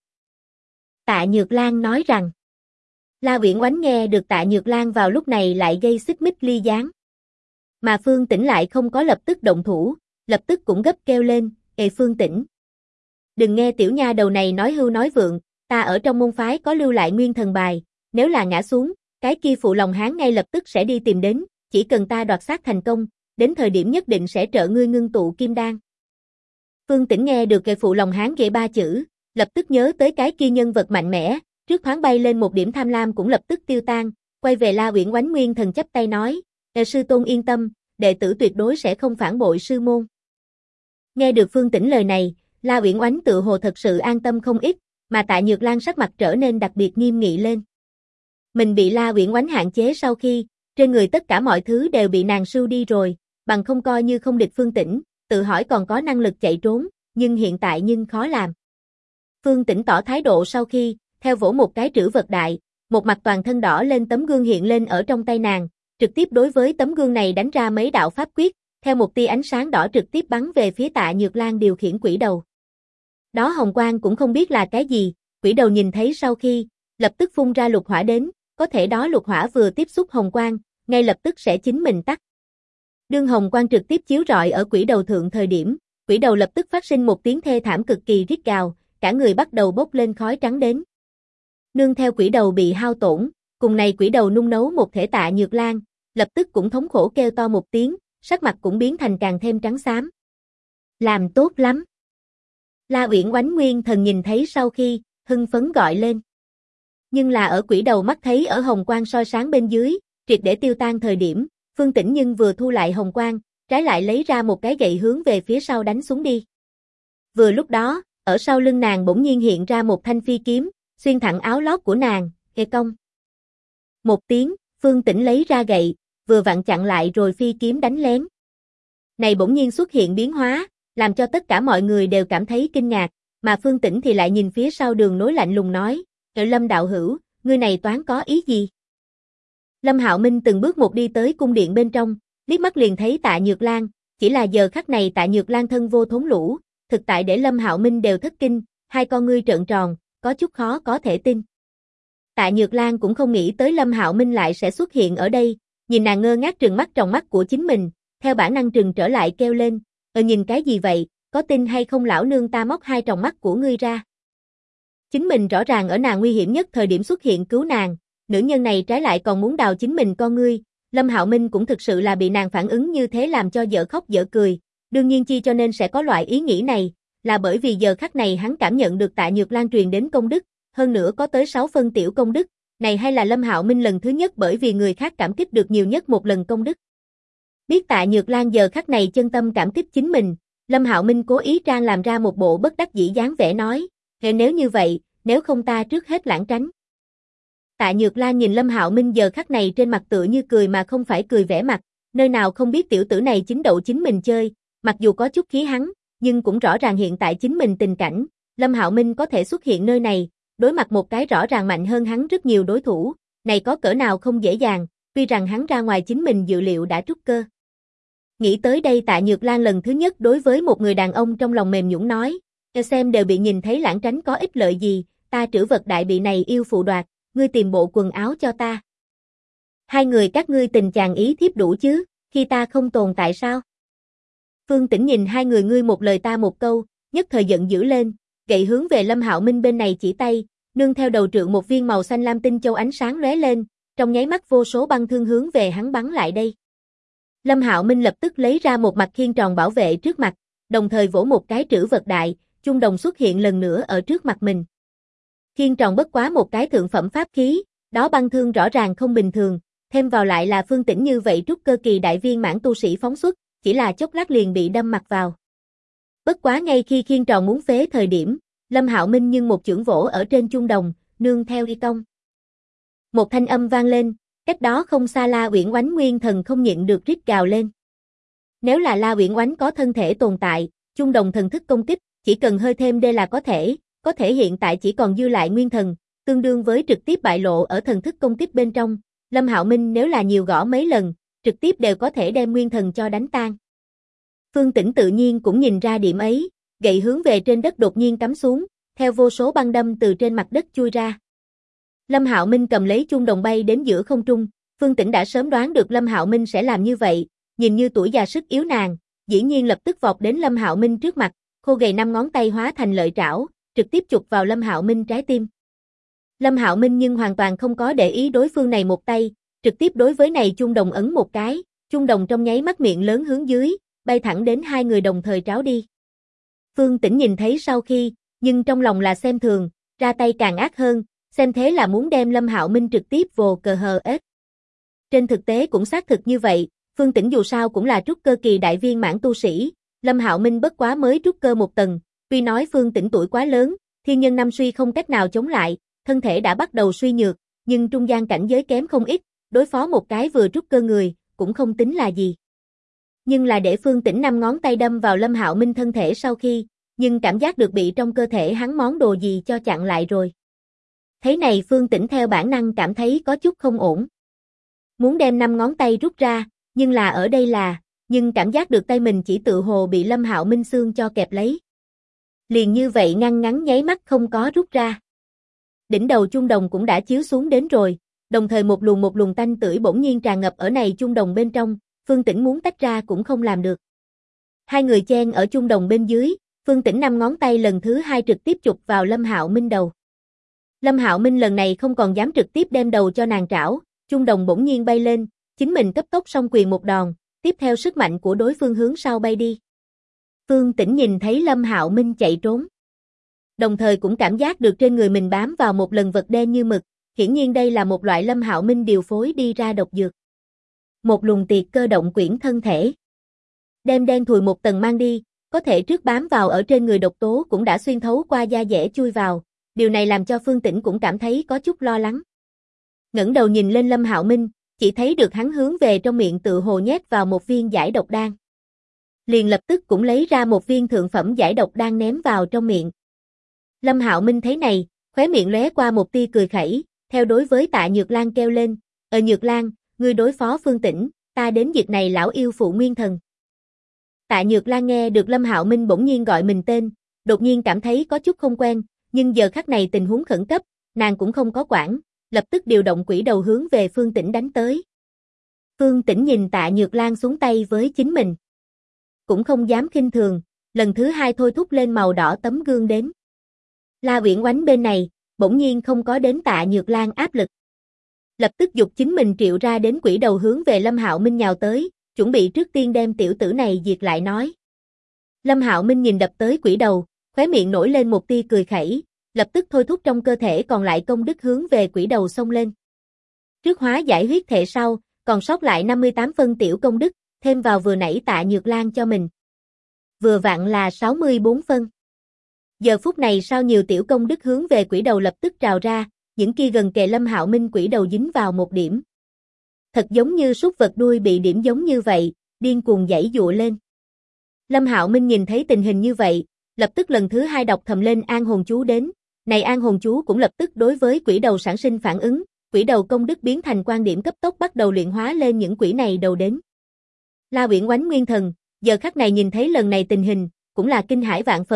A: Tạ Nhược Lan nói rằng. La Uyển Oánh nghe được Tạ Nhược Lan vào lúc này lại gây xích mích ly gián. Mà Phương Tĩnh lại không có lập tức động thủ, lập tức cũng gấp kêu lên, "Ê Phương Tĩnh, đừng nghe tiểu nha đầu này nói hưu nói vượng, ta ở trong môn phái có lưu lại nguyên thần bài, nếu là ngã xuống, cái kia phụ lòng hán ngay lập tức sẽ đi tìm đến, chỉ cần ta đoạt xác thành công, đến thời điểm nhất định sẽ trợ ngươi ngưng tụ kim đan." Phương Tĩnh nghe được cái phụ lòng hán ghệ 3 chữ, lập tức nhớ tới cái kia nhân vật mạnh mẽ, trước thoáng bay lên một điểm tham lam cũng lập tức tiêu tan, quay về La Uyển Oánh Nguyên Thần chắp tay nói, sư tôn yên tâm, đệ tử tuyệt đối sẽ không phản bội sư môn. Nghe được Phương Tĩnh lời này, La Uyển Oánh tự hồ thật sự an tâm không ít, mà Tạ Nhược Lan sắc mặt trở nên đặc biệt nghiêm nghị lên. Mình bị La Uyển Oánh hạn chế sau khi, trên người tất cả mọi thứ đều bị nàng sưu đi rồi, bằng không coi như không địch Phương Tĩnh, tự hỏi còn có năng lực chạy trốn, nhưng hiện tại nhưng khó làm. Phương Tĩnh tỏ thái độ sau khi, theo vỗ một cái trữ vật đại, một mặt toàn thân đỏ lên tấm gương hiện lên ở trong tay nàng, trực tiếp đối với tấm gương này đánh ra mấy đạo pháp quyết, theo một tia ánh sáng đỏ trực tiếp bắn về phía Tạ Nhược Lan điều khiển quỷ đầu. Đó hồng quang cũng không biết là cái gì, quỷ đầu nhìn thấy sau khi, lập tức phun ra lục hỏa đến, có thể đó lục hỏa vừa tiếp xúc hồng quang, ngay lập tức sẽ chính mình tắt. Đương hồng quang trực tiếp chiếu rọi ở quỷ đầu thượng thời điểm, quỷ đầu lập tức phát sinh một tiếng thê thảm cực kỳ rít gào, cả người bắt đầu bốc lên khói trắng đến. Nương theo quỷ đầu bị hao tổn, cùng này quỷ đầu nung nấu một thể Tạ Nhược Lan, lập tức cũng thống khổ kêu to một tiếng, sắc mặt cũng biến thành càng thêm trắng xám. Làm tốt lắm. La Uyển Oánh Nguyên Thần nhìn thấy sau khi, hưng phấn gọi lên. Nhưng là ở quỷ đầu mắt thấy ở hồng quang soi sáng bên dưới, triệt để tiêu tan thời điểm, Phương Tĩnh nhưng vừa thu lại hồng quang, trái lại lấy ra một cái gậy hướng về phía sau đánh xuống đi. Vừa lúc đó, ở sau lưng nàng bỗng nhiên hiện ra một thanh phi kiếm, xuyên thẳng áo lót của nàng, kê cong. Một tiếng, Phương Tĩnh lấy ra gậy, vừa vặn chặn lại rồi phi kiếm đánh lén. Này bỗng nhiên xuất hiện biến hóa, làm cho tất cả mọi người đều cảm thấy kinh ngạc, mà Phương Tĩnh thì lại nhìn phía sau đường nối lạnh lùng nói, Lâm đạo hữu, ngươi này toán có ý gì? Lâm Hạo Minh từng bước một đi tới cung điện bên trong, liếc mắt liền thấy Tạ Nhược Lan, chỉ là giờ khắc này Tạ Nhược Lan thân vô thốn lũ, thực tại để Lâm Hạo Minh đều thất kinh, hai con ngươi trợn tròn, có chút khó có thể tin. Tạ Nhược Lan cũng không nghĩ tới Lâm Hạo Minh lại sẽ xuất hiện ở đây, nhìn nàng ngơ ngác trừng mắt trong mắt của chính mình, theo bản năng trừng trở lại kêu lên, nhìn cái gì vậy, có tin hay không lão nương ta móc hai tròng mắt của ngươi ra. Chính mình rõ ràng ở nàng nguy hiểm nhất thời điểm xuất hiện cứu nàng, nữ nhân này trái lại còn muốn đào chính mình con ngươi, Lâm Hạo Minh cũng thực sự là bị nàng phản ứng như thế làm cho dở khóc dở cười, đương nhiên chi cho nên sẽ có loại ý nghĩ này, là bởi vì giờ khắc này hắn cảm nhận được Tạ Nhược Lan truyền đến công đức, hơn nữa có tới 6 phân tiểu công đức, này hay là Lâm Hạo Minh lần thứ nhất bởi vì người khác cảm kích được nhiều nhất một lần công đức. Biết Tạ Nhược Lan giờ khắc này chân tâm cảm kích chính mình, Lâm Hạo Minh cố ý trang làm ra một bộ bất đắc dĩ dáng vẻ nói, nếu như vậy, nếu không ta trước hết lãng tránh. Tạ Nhược Lan nhìn Lâm Hạo Minh giờ khắc này trên mặt tựa như cười mà không phải cười vẻ mặt, nơi nào không biết tiểu tử này chính đậu chính mình chơi, mặc dù có chút khí hắn, nhưng cũng rõ ràng hiện tại chính mình tình cảnh, Lâm Hạo Minh có thể xuất hiện nơi này, đối mặt một cái rõ ràng mạnh hơn hắn rất nhiều đối thủ, này có cỡ nào không dễ dàng, tuy rằng hắn ra ngoài chính mình dự liệu đã trút cơ. Nghĩ tới đây Tạ Nhược Lan lần thứ nhất đối với một người đàn ông trong lòng mềm nhũn nói, xem đều bị nhìn thấy lãng tránh có ích lợi gì, ta trữ vật đại bị này yêu phụ đoạt, ngươi tìm bộ quần áo cho ta. Hai người các ngươi tình chàng ý thiếp đủ chứ, khi ta không tồn tại sao? Phương Tĩnh nhìn hai người ngươi một lời ta một câu, nhất thời giận dữ lên, gậy hướng về Lâm Hạo Minh bên này chỉ tay, nương theo đầu trượng một viên màu xanh lam tinh châu ánh sáng lóe lên, trong nháy mắt vô số băng thương hướng về hắn bắn lại đây. Lâm Hạo Minh lập tức lấy ra một mặt khiên tròn bảo vệ trước mặt, đồng thời vỗ một cái trữ vật đại, chung đồng xuất hiện lần nữa ở trước mặt mình. Khiên tròn bất quá một cái thượng phẩm pháp khí, đó băng thương rõ ràng không bình thường, thêm vào lại là Phương Tĩnh như vậy trúc cơ kỳ đại viên mãn tu sĩ phóng xuất, chỉ là chốc lát liền bị đâm mặt vào. Bất quá ngay khi khiên tròn muốn phế thời điểm, Lâm Hạo Minh nhưng một chưởng vỗ ở trên chung đồng, nương theo y công. Một thanh âm vang lên, cách đó không xa La Uyển Oánh nguyên thần không nhịn được rít gào lên. Nếu là La Uyển Oánh có thân thể tồn tại, chung đồng thần thức công kích, chỉ cần hơi thêm đây là có thể hiện tại chỉ còn dư lại nguyên thần, tương đương với trực tiếp bại lộ ở thần thức công kích bên trong. Lâm Hạo Minh nếu là nhiều gõ mấy lần, trực tiếp đều có thể đem nguyên thần cho đánh tan. Phương Tĩnh tự nhiên cũng nhìn ra điểm ấy, gậy hướng về trên đất đột nhiên cắm xuống, theo vô số băng đâm từ trên mặt đất chui ra. Lâm Hạo Minh cầm lấy chung đồng bay đến giữa không trung, Phương Tĩnh đã sớm đoán được Lâm Hạo Minh sẽ làm như vậy, nhìn như tuổi già sức yếu nàng, dĩ nhiên lập tức vọt đến Lâm Hạo Minh trước mặt, khô gầy 5 ngón tay hóa thành lợi trảo, trực tiếp chụp vào Lâm Hạo Minh trái tim. Lâm Hạo Minh nhưng hoàn toàn không có để ý đối phương này một tay, trực tiếp đối với này chung đồng ấn một cái, chung đồng trong nháy mắt miệng lớn hướng dưới, bay thẳng đến hai người đồng thời tráo đi. Phương Tĩnh nhìn thấy sau khi, nhưng trong lòng là xem thường, ra tay càng ác hơn, xem thế là muốn đem Lâm Hạo Minh trực tiếp vồ cờ hờ ết. Trên thực tế cũng xác thực như vậy, Phương Tĩnh dù sao cũng là trúc cơ kỳ đại viên mãn tu sĩ, Lâm Hạo Minh bất quá mới trúc cơ một tầng, tuy nói Phương Tĩnh tuổi quá lớn, thiên nhân năm suy không cách nào chống lại, thân thể đã bắt đầu suy nhược, nhưng trung gian cảnh giới kém không ít, đối phó một cái vừa trúc cơ người, cũng không tính là gì. Nhưng là để Phương Tĩnh 5 ngón tay đâm vào Lâm Hạo Minh thân thể sau khi, nhưng cảm giác được bị trong cơ thể hắn món đồ gì cho chặn lại rồi. Thế này Phương Tĩnh theo bản năng cảm thấy có chút không ổn. Muốn đem 5 ngón tay rút ra, nhưng là ở đây là, nhưng cảm giác được tay mình chỉ tự hồ bị Lâm Hạo Minh xương cho kẹp lấy. Liền như vậy ngăn ngắn nháy mắt không có rút ra. Đỉnh đầu chung đồng cũng đã chiếu xuống đến rồi, đồng thời một luồng tanh tưởi bỗng nhiên tràn ngập ở này chung đồng bên trong, Phương Tĩnh muốn tách ra cũng không làm được. Hai người chen ở chung đồng bên dưới, Phương Tĩnh 5 ngón tay lần thứ 2 trực tiếp chụp vào Lâm Hạo Minh đầu. Lâm Hạo Minh lần này không còn dám trực tiếp đem đầu cho nàng trảo, chung đồng bỗng nhiên bay lên, chính mình cấp tốc song quyền một đòn, tiếp theo sức mạnh của đối phương hướng sau bay đi. Phương Tĩnh nhìn thấy Lâm Hạo Minh chạy trốn, đồng thời cũng cảm giác được trên người mình bám vào một lần vật đen như mực, hiển nhiên đây là một loại Lâm Hạo Minh điều phối đi ra độc dược. Một luồng tiệt cơ động quyển thân thể, đem đen thùi một tầng mang đi, có thể trước bám vào ở trên người độc tố cũng đã xuyên thấu qua da dẻ chui vào, điều này làm cho Phương Tĩnh cũng cảm thấy có chút lo lắng. Ngẩng đầu nhìn lên Lâm Hạo Minh, chỉ thấy được hắn hướng về trong miệng tự hồ nhét vào một viên giải độc đan. Liền lập tức cũng lấy ra một viên thượng phẩm giải độc đan ném vào trong miệng. Lâm Hạo Minh thấy này, khóe miệng lóe qua một tia cười khẩy, theo đối với Tạ Nhược Lan kêu lên, Nhược Lan, ngươi đối phó Phương Tĩnh, ta đến việc này lão yêu phụ nguyên thần. Tạ Nhược Lan nghe được Lâm Hạo Minh bỗng nhiên gọi mình tên, đột nhiên cảm thấy có chút không quen, nhưng giờ khắc này tình huống khẩn cấp, nàng cũng không có quản, lập tức điều động quỷ đầu hướng về Phương Tĩnh đánh tới. Phương Tĩnh nhìn Tạ Nhược Lan xuống tay với chính mình, cũng không dám khinh thường, lần thứ 2 thôi thúc lên màu đỏ tấm gương đến. La Uyển Oánh bên này, bỗng nhiên không có đến Tạ Nhược Lan áp lực. Lập tức dục chính mình triệu ra đến quỷ đầu hướng về Lâm Hạo Minh nhào tới, chuẩn bị trước tiên đem tiểu tử này diệt lại nói. Lâm Hạo Minh nhìn đập tới quỷ đầu, khóe miệng nổi lên một tia cười khẩy, lập tức thôi thúc trong cơ thể còn lại công đức hướng về quỷ đầu xông lên. Trước hóa giải huyết thể sau, còn sót lại 58 phân tiểu công đức, thêm vào vừa nãy Tạ Nhược Lan cho mình. Vừa vặn là 64 phân. Giờ phút này sao nhiều tiểu công đức hướng về quỷ đầu lập tức trào ra, những kia gần kề Lâm Hạo Minh quỷ đầu dính vào một điểm. Thật giống như súc vật đuôi bị điểm giống như vậy, điên cuồng giãy giụa lên. Lâm Hạo Minh nhìn thấy tình hình như vậy, lập tức lần thứ 2 đọc thầm lên an hồn chú đến, này an hồn chú cũng lập tức đối với quỷ đầu sản sinh phản ứng, quỷ đầu công đức biến thành quan điểm cấp tốc bắt đầu luyện hóa lên những quỷ này đầu đến. La Uyển Oánh nguyên thần, giờ khắc này nhìn thấy lần này tình hình, cũng là kinh hãi vạn phần,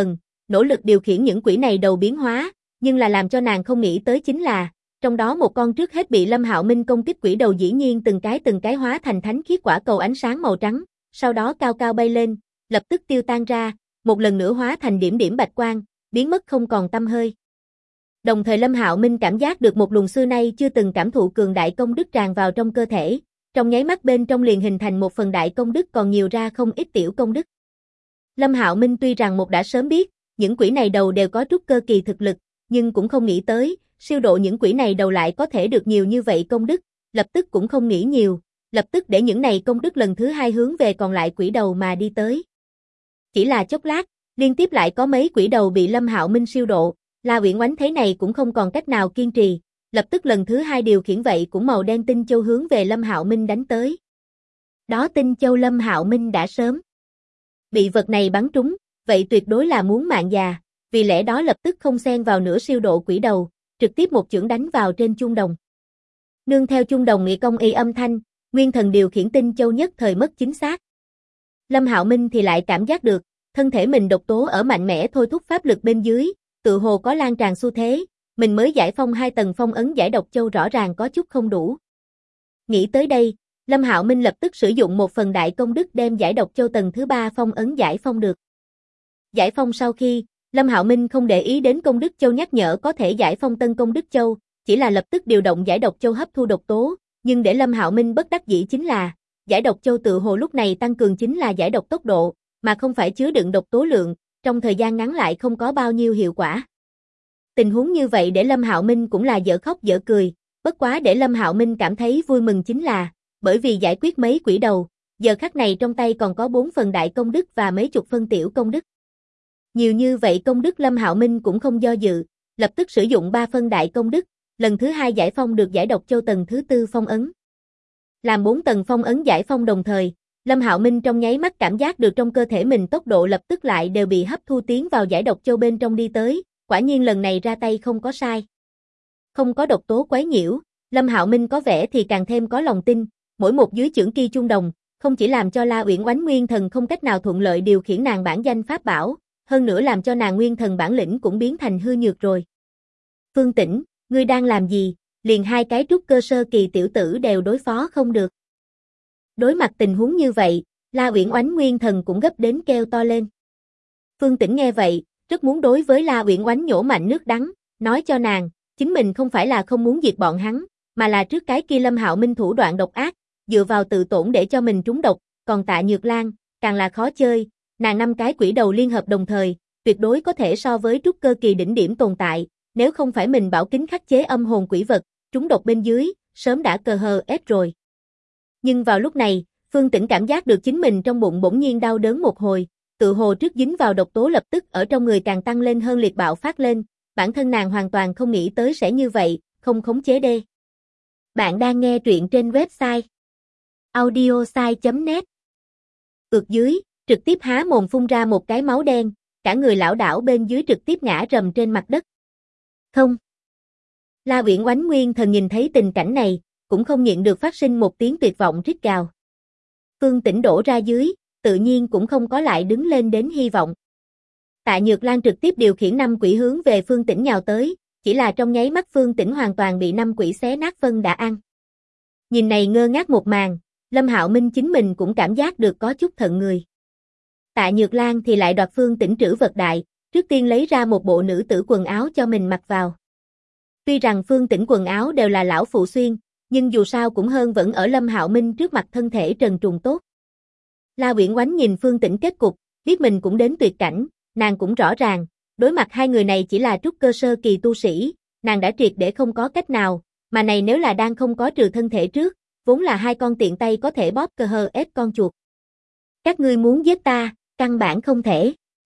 A: nỗ lực điều khiển những quỷ này đầu biến hóa, nhưng là làm cho nàng không nghĩ tới chính là, trong đó một con trước hết bị Lâm Hạo Minh công kích quỷ đầu dĩ nhiên từng cái hóa thành thánh khiết quả cầu ánh sáng màu trắng, sau đó cao cao bay lên, lập tức tiêu tan ra, một lần nữa hóa thành điểm điểm bạch quang, biến mất không còn tăm hơi. Đồng thời Lâm Hạo Minh cảm giác được một luồng xưa nay chưa từng cảm thụ cường đại công đức tràn vào trong cơ thể, trong nháy mắt bên trong liền hình thành một phần đại công đức còn nhiều ra không ít tiểu công đức. Lâm Hạo Minh tuy rằng một đã sớm biết, những quỷ này đầu đều có trúc cơ kỳ thực lực, nhưng cũng không nghĩ tới, siêu độ những quỷ này đầu lại có thể được nhiều như vậy công đức, lập tức cũng không nghĩ nhiều, lập tức để những này công đức lần thứ hai hướng về còn lại quỷ đầu mà đi tới. Chỉ là chốc lát, liên tiếp lại có mấy quỷ đầu bị Lâm Hạo Minh siêu độ, La Uyển Oánh thấy này cũng không còn cách nào kiên trì, lập tức lần thứ hai điều khiển vậy cũng màu đen tinh châu hướng về Lâm Hạo Minh đánh tới. Đó tinh châu Lâm Hạo Minh đã sớm bị vật này bắn trúng, vậy tuyệt đối là muốn mạng già, vì lẽ đó lập tức không xen vào nửa siêu độ quỷ đầu, trực tiếp một chưởng đánh vào trên chuông đồng. Nương theo chuông đồng nghị công y âm thanh, nguyên thần điều khiển tinh châu nhất thời mất chính xác. Lâm Hạo Minh thì lại cảm giác được, thân thể mình độc tố ở mạnh mẽ thôi thúc pháp lực bên dưới, tự hồ có lan tràn xu thế, mình mới giải phong 2 tầng phong ấn giải độc châu rõ ràng có chút không đủ. Nghĩ tới đây, Lâm Hạo Minh lập tức sử dụng một phần đại công đức đem giải độc châu tầng thứ 3 phong ấn giải phong được. Giải phong sau khi, Lâm Hạo Minh không để ý đến công đức châu nhắc nhở có thể giải phong tân công đức châu, chỉ là lập tức điều động giải độc châu hấp thu độc tố, nhưng để Lâm Hạo Minh bất đắc dĩ chính là, giải độc châu tự hồ lúc này tăng cường chính là giải độc tốc độ, mà không phải chứa đựng độc tố lượng, trong thời gian ngắn lại không có bao nhiêu hiệu quả. Tình huống như vậy để Lâm Hạo Minh cũng là dở khóc dở cười, bất quá để Lâm Hạo Minh cảm thấy vui mừng chính là, bởi vì giải quyết mấy quỷ đầu, giờ khắc này trong tay còn có 4 phần đại công đức và mấy chục phân tiểu công đức. Nhiều như vậy công đức Lâm Hạo Minh cũng không do dự, lập tức sử dụng 3 phân đại công đức, lần thứ 2 giải phong được giải độc châu tầng thứ 4 phong ấn. Làm 4 tầng phong ấn giải phong đồng thời, Lâm Hạo Minh trong nháy mắt cảm giác được trong cơ thể mình tốc độ lập tức lại đều bị hấp thu tiến vào giải độc châu bên trong đi tới, quả nhiên lần này ra tay không có sai. Không có độc tố quấy nhiễu, Lâm Hạo Minh có vẻ thì càng thêm có lòng tin, mỗi một dưới chưởng kỳ chuông đồng, không chỉ làm cho La Uyển Oánh nguyên thần không cách nào thuận lợi điều khiển nàng bản danh pháp bảo, hơn nữa làm cho nàng nguyên thần bản lĩnh cũng biến thành hư nhược rồi. Phương Tĩnh, ngươi đang làm gì, liền 2 cái trúc cơ sơ kỳ tiểu tử đều đối phó không được. Đối mặt tình huống như vậy, La Uyển Oánh nguyên thần cũng gấp đến kêu to lên. Phương Tĩnh nghe vậy, rất muốn đối với La Uyển Oánh nhổ mạnh nước đắng, nói cho nàng, chính mình không phải là không muốn diệt bọn hắn, mà là trước cái kia Lâm Hạo Minh thủ đoạn độc ác, dựa vào tự tổn để cho mình trúng độc, còn Tạ Nhược Lan, càng là khó chơi, nàng 5 cái quỷ đầu liên hợp đồng thời, tuyệt đối có thể so với trúc cơ kỳ đỉnh điểm tồn tại, nếu không phải mình bảo kính khắc chế âm hồn quỷ vật, trúng độc bên dưới, sớm đã cờ hờ ép rồi. Nhưng vào lúc này, Phương Tĩnh cảm giác được chính mình trong bụng bỗng nhiên đau đớn một hồi, tự hồ trước dính vào độc tố lập tức ở trong người càng tăng lên hơn liệt bạo phát lên, bản thân nàng hoàn toàn không nghĩ tới sẽ như vậy, không khống chế đê. Bạn đang nghe truyện trên website audiosai.net. Ượt dưới, trực tiếp há mồm phun ra một cái máu đen, cả người lảo đảo bên dưới trực tiếp ngã rầm trên mặt đất. Không. La Uyển Oánh nguyên thần nhìn thấy tình cảnh này, cũng không nhịn được phát sinh một tiếng tuyệt vọng rít gào. Phương Tĩnh đổ ra dưới, tự nhiên cũng không có lại đứng lên đến hy vọng. Tạ Nhược Lan trực tiếp điều khiển 5 quỷ hướng về Phương Tĩnh nhào tới, chỉ là trong nháy mắt Phương Tĩnh hoàn toàn bị 5 quỷ xé nát phân đã ăn. Nhìn này ngơ ngác một màn, Lâm Hạo Minh chính mình cũng cảm giác được có chút thận người. Tạ Nhược Lan thì lại đoạt Phương Tĩnh trữ vật đại, trước tiên lấy ra một bộ nữ tử quần áo cho mình mặc vào. Tuy rằng Phương Tĩnh quần áo đều là lão phụ xuyên, nhưng dù sao cũng hơn vẫn ở Lâm Hạo Minh trước mặt thân thể trần truồng tốt. La Uyển Oánh nhìn Phương Tĩnh kết cục, biết mình cũng đến tuyệt cảnh, nàng cũng rõ ràng, đối mặt hai người này chỉ là trúc cơ sơ kỳ tu sĩ, nàng đã triệt để không có cách nào, mà này nếu là đang không có trừ thân thể trước, vốn là 2 con tiện tay có thể bóp cơ hờ ép con chuột. Các ngươi muốn giết ta, căn bản không thể.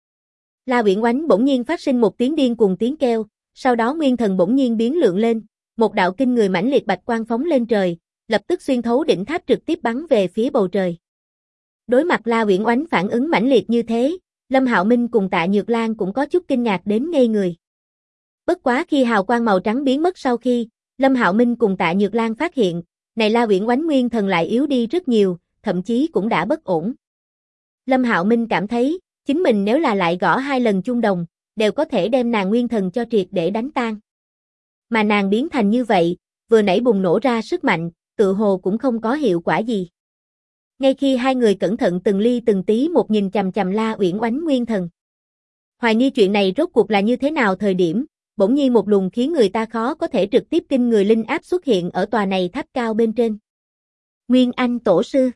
A: La Uyển Oánh bỗng nhiên phát sinh một tiếng điên cuồng tiếng kêu, sau đó nguyên thần bỗng nhiên biến lượng lên, một đạo kinh người mãnh liệt bạch quang phóng lên trời, lập tức xuyên thấu đỉnh tháp trực tiếp bắn về phía bầu trời. Đối mặt La Uyển Oánh phản ứng mãnh liệt như thế, Lâm Hạo Minh cùng Tạ Nhược Lan cũng có chút kinh ngạc đến ngây người. Bất quá khi hào quang màu trắng biến mất sau khi, Lâm Hạo Minh cùng Tạ Nhược Lan phát hiện, này La Uyển Oánh nguyên thần lại yếu đi rất nhiều, thậm chí cũng đã bất ổn. Lâm Hạo Minh cảm thấy, chính mình nếu là lại gõ 2 lần chuông đồng, đều có thể đem nàng nguyên thần cho triệt để đánh tan. Mà nàng biến thành như vậy, vừa nãy bùng nổ ra sức mạnh, tự hồ cũng không có hiệu quả gì. Ngay khi hai người cẩn thận từng ly từng tí một nhìn chằm chằm La Uyển Oánh nguyên thần. Hoài nghi chuyện này rốt cuộc là như thế nào thời điểm, bỗng nhiên một luồng khiến người ta khó có thể trực tiếp kinh người linh áp xuất hiện ở tòa này tháp cao bên trên. Nguyên Anh tổ sư.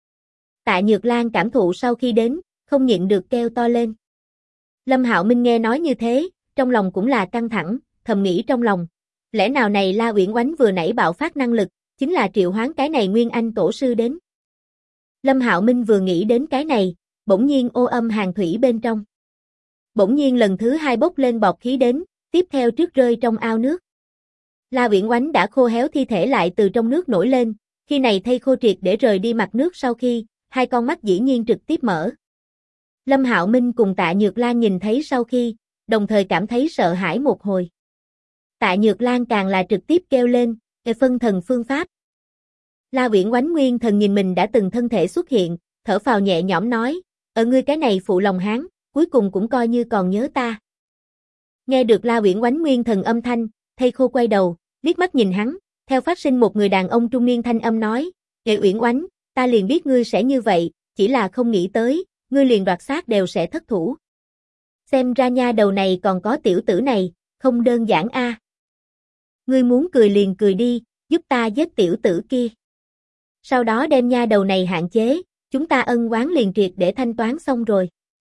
A: Tạ Nhược Lan cảm thụ sau khi đến, không nhịn được kêu to lên. Lâm Hạo Minh nghe nói như thế, trong lòng cũng là căng thẳng, thầm nghĩ trong lòng, lẽ nào này La Uyển Oánh vừa nãy bạo phát năng lực, chính là triệu hoán cái này Nguyên Anh tổ sư đến. Lâm Hạo Minh vừa nghĩ đến cái này, bỗng nhiên ô âm hàn thủy bên trong. Bỗng nhiên lần thứ hai bốc lên bọt khí đến, tiếp theo trước rơi trong ao nước. La Uyển Oánh đã khô héo thi thể lại từ trong nước nổi lên, khi này thây khô triệt để rời đi mặt nước sau khi, hai con mắt dĩ nhiên trực tiếp mở. Lâm Hạo Minh cùng Tạ Nhược Lan nhìn thấy sau khi, đồng thời cảm thấy sợ hãi một hồi. Tạ Nhược Lan càng là trực tiếp kêu lên, phân thần phương pháp. La Uyển Oánh nguyên thần nhìn mình đã từng thân thể xuất hiện, thở phào nhẹ nhõm nói, ngươi cái này phụ lòng hán, cuối cùng cũng coi như còn nhớ ta. Nghe được La Uyển Oánh nguyên thần âm thanh, thây khô quay đầu, liếc mắt nhìn hắn, theo phát sinh một người đàn ông trung niên thanh âm nói, Uyển Oánh, ta liền biết ngươi sẽ như vậy, chỉ là không nghĩ tới, ngươi liền đoạt xác đều sẽ thất thủ. Xem ra nha đầu này còn có tiểu tử này, không đơn giản a. Ngươi muốn cười liền cười đi, giúp ta giết tiểu tử kia. Sau đó đem nha đầu này hạn chế, chúng ta ân oán liền triệt để thanh toán xong rồi.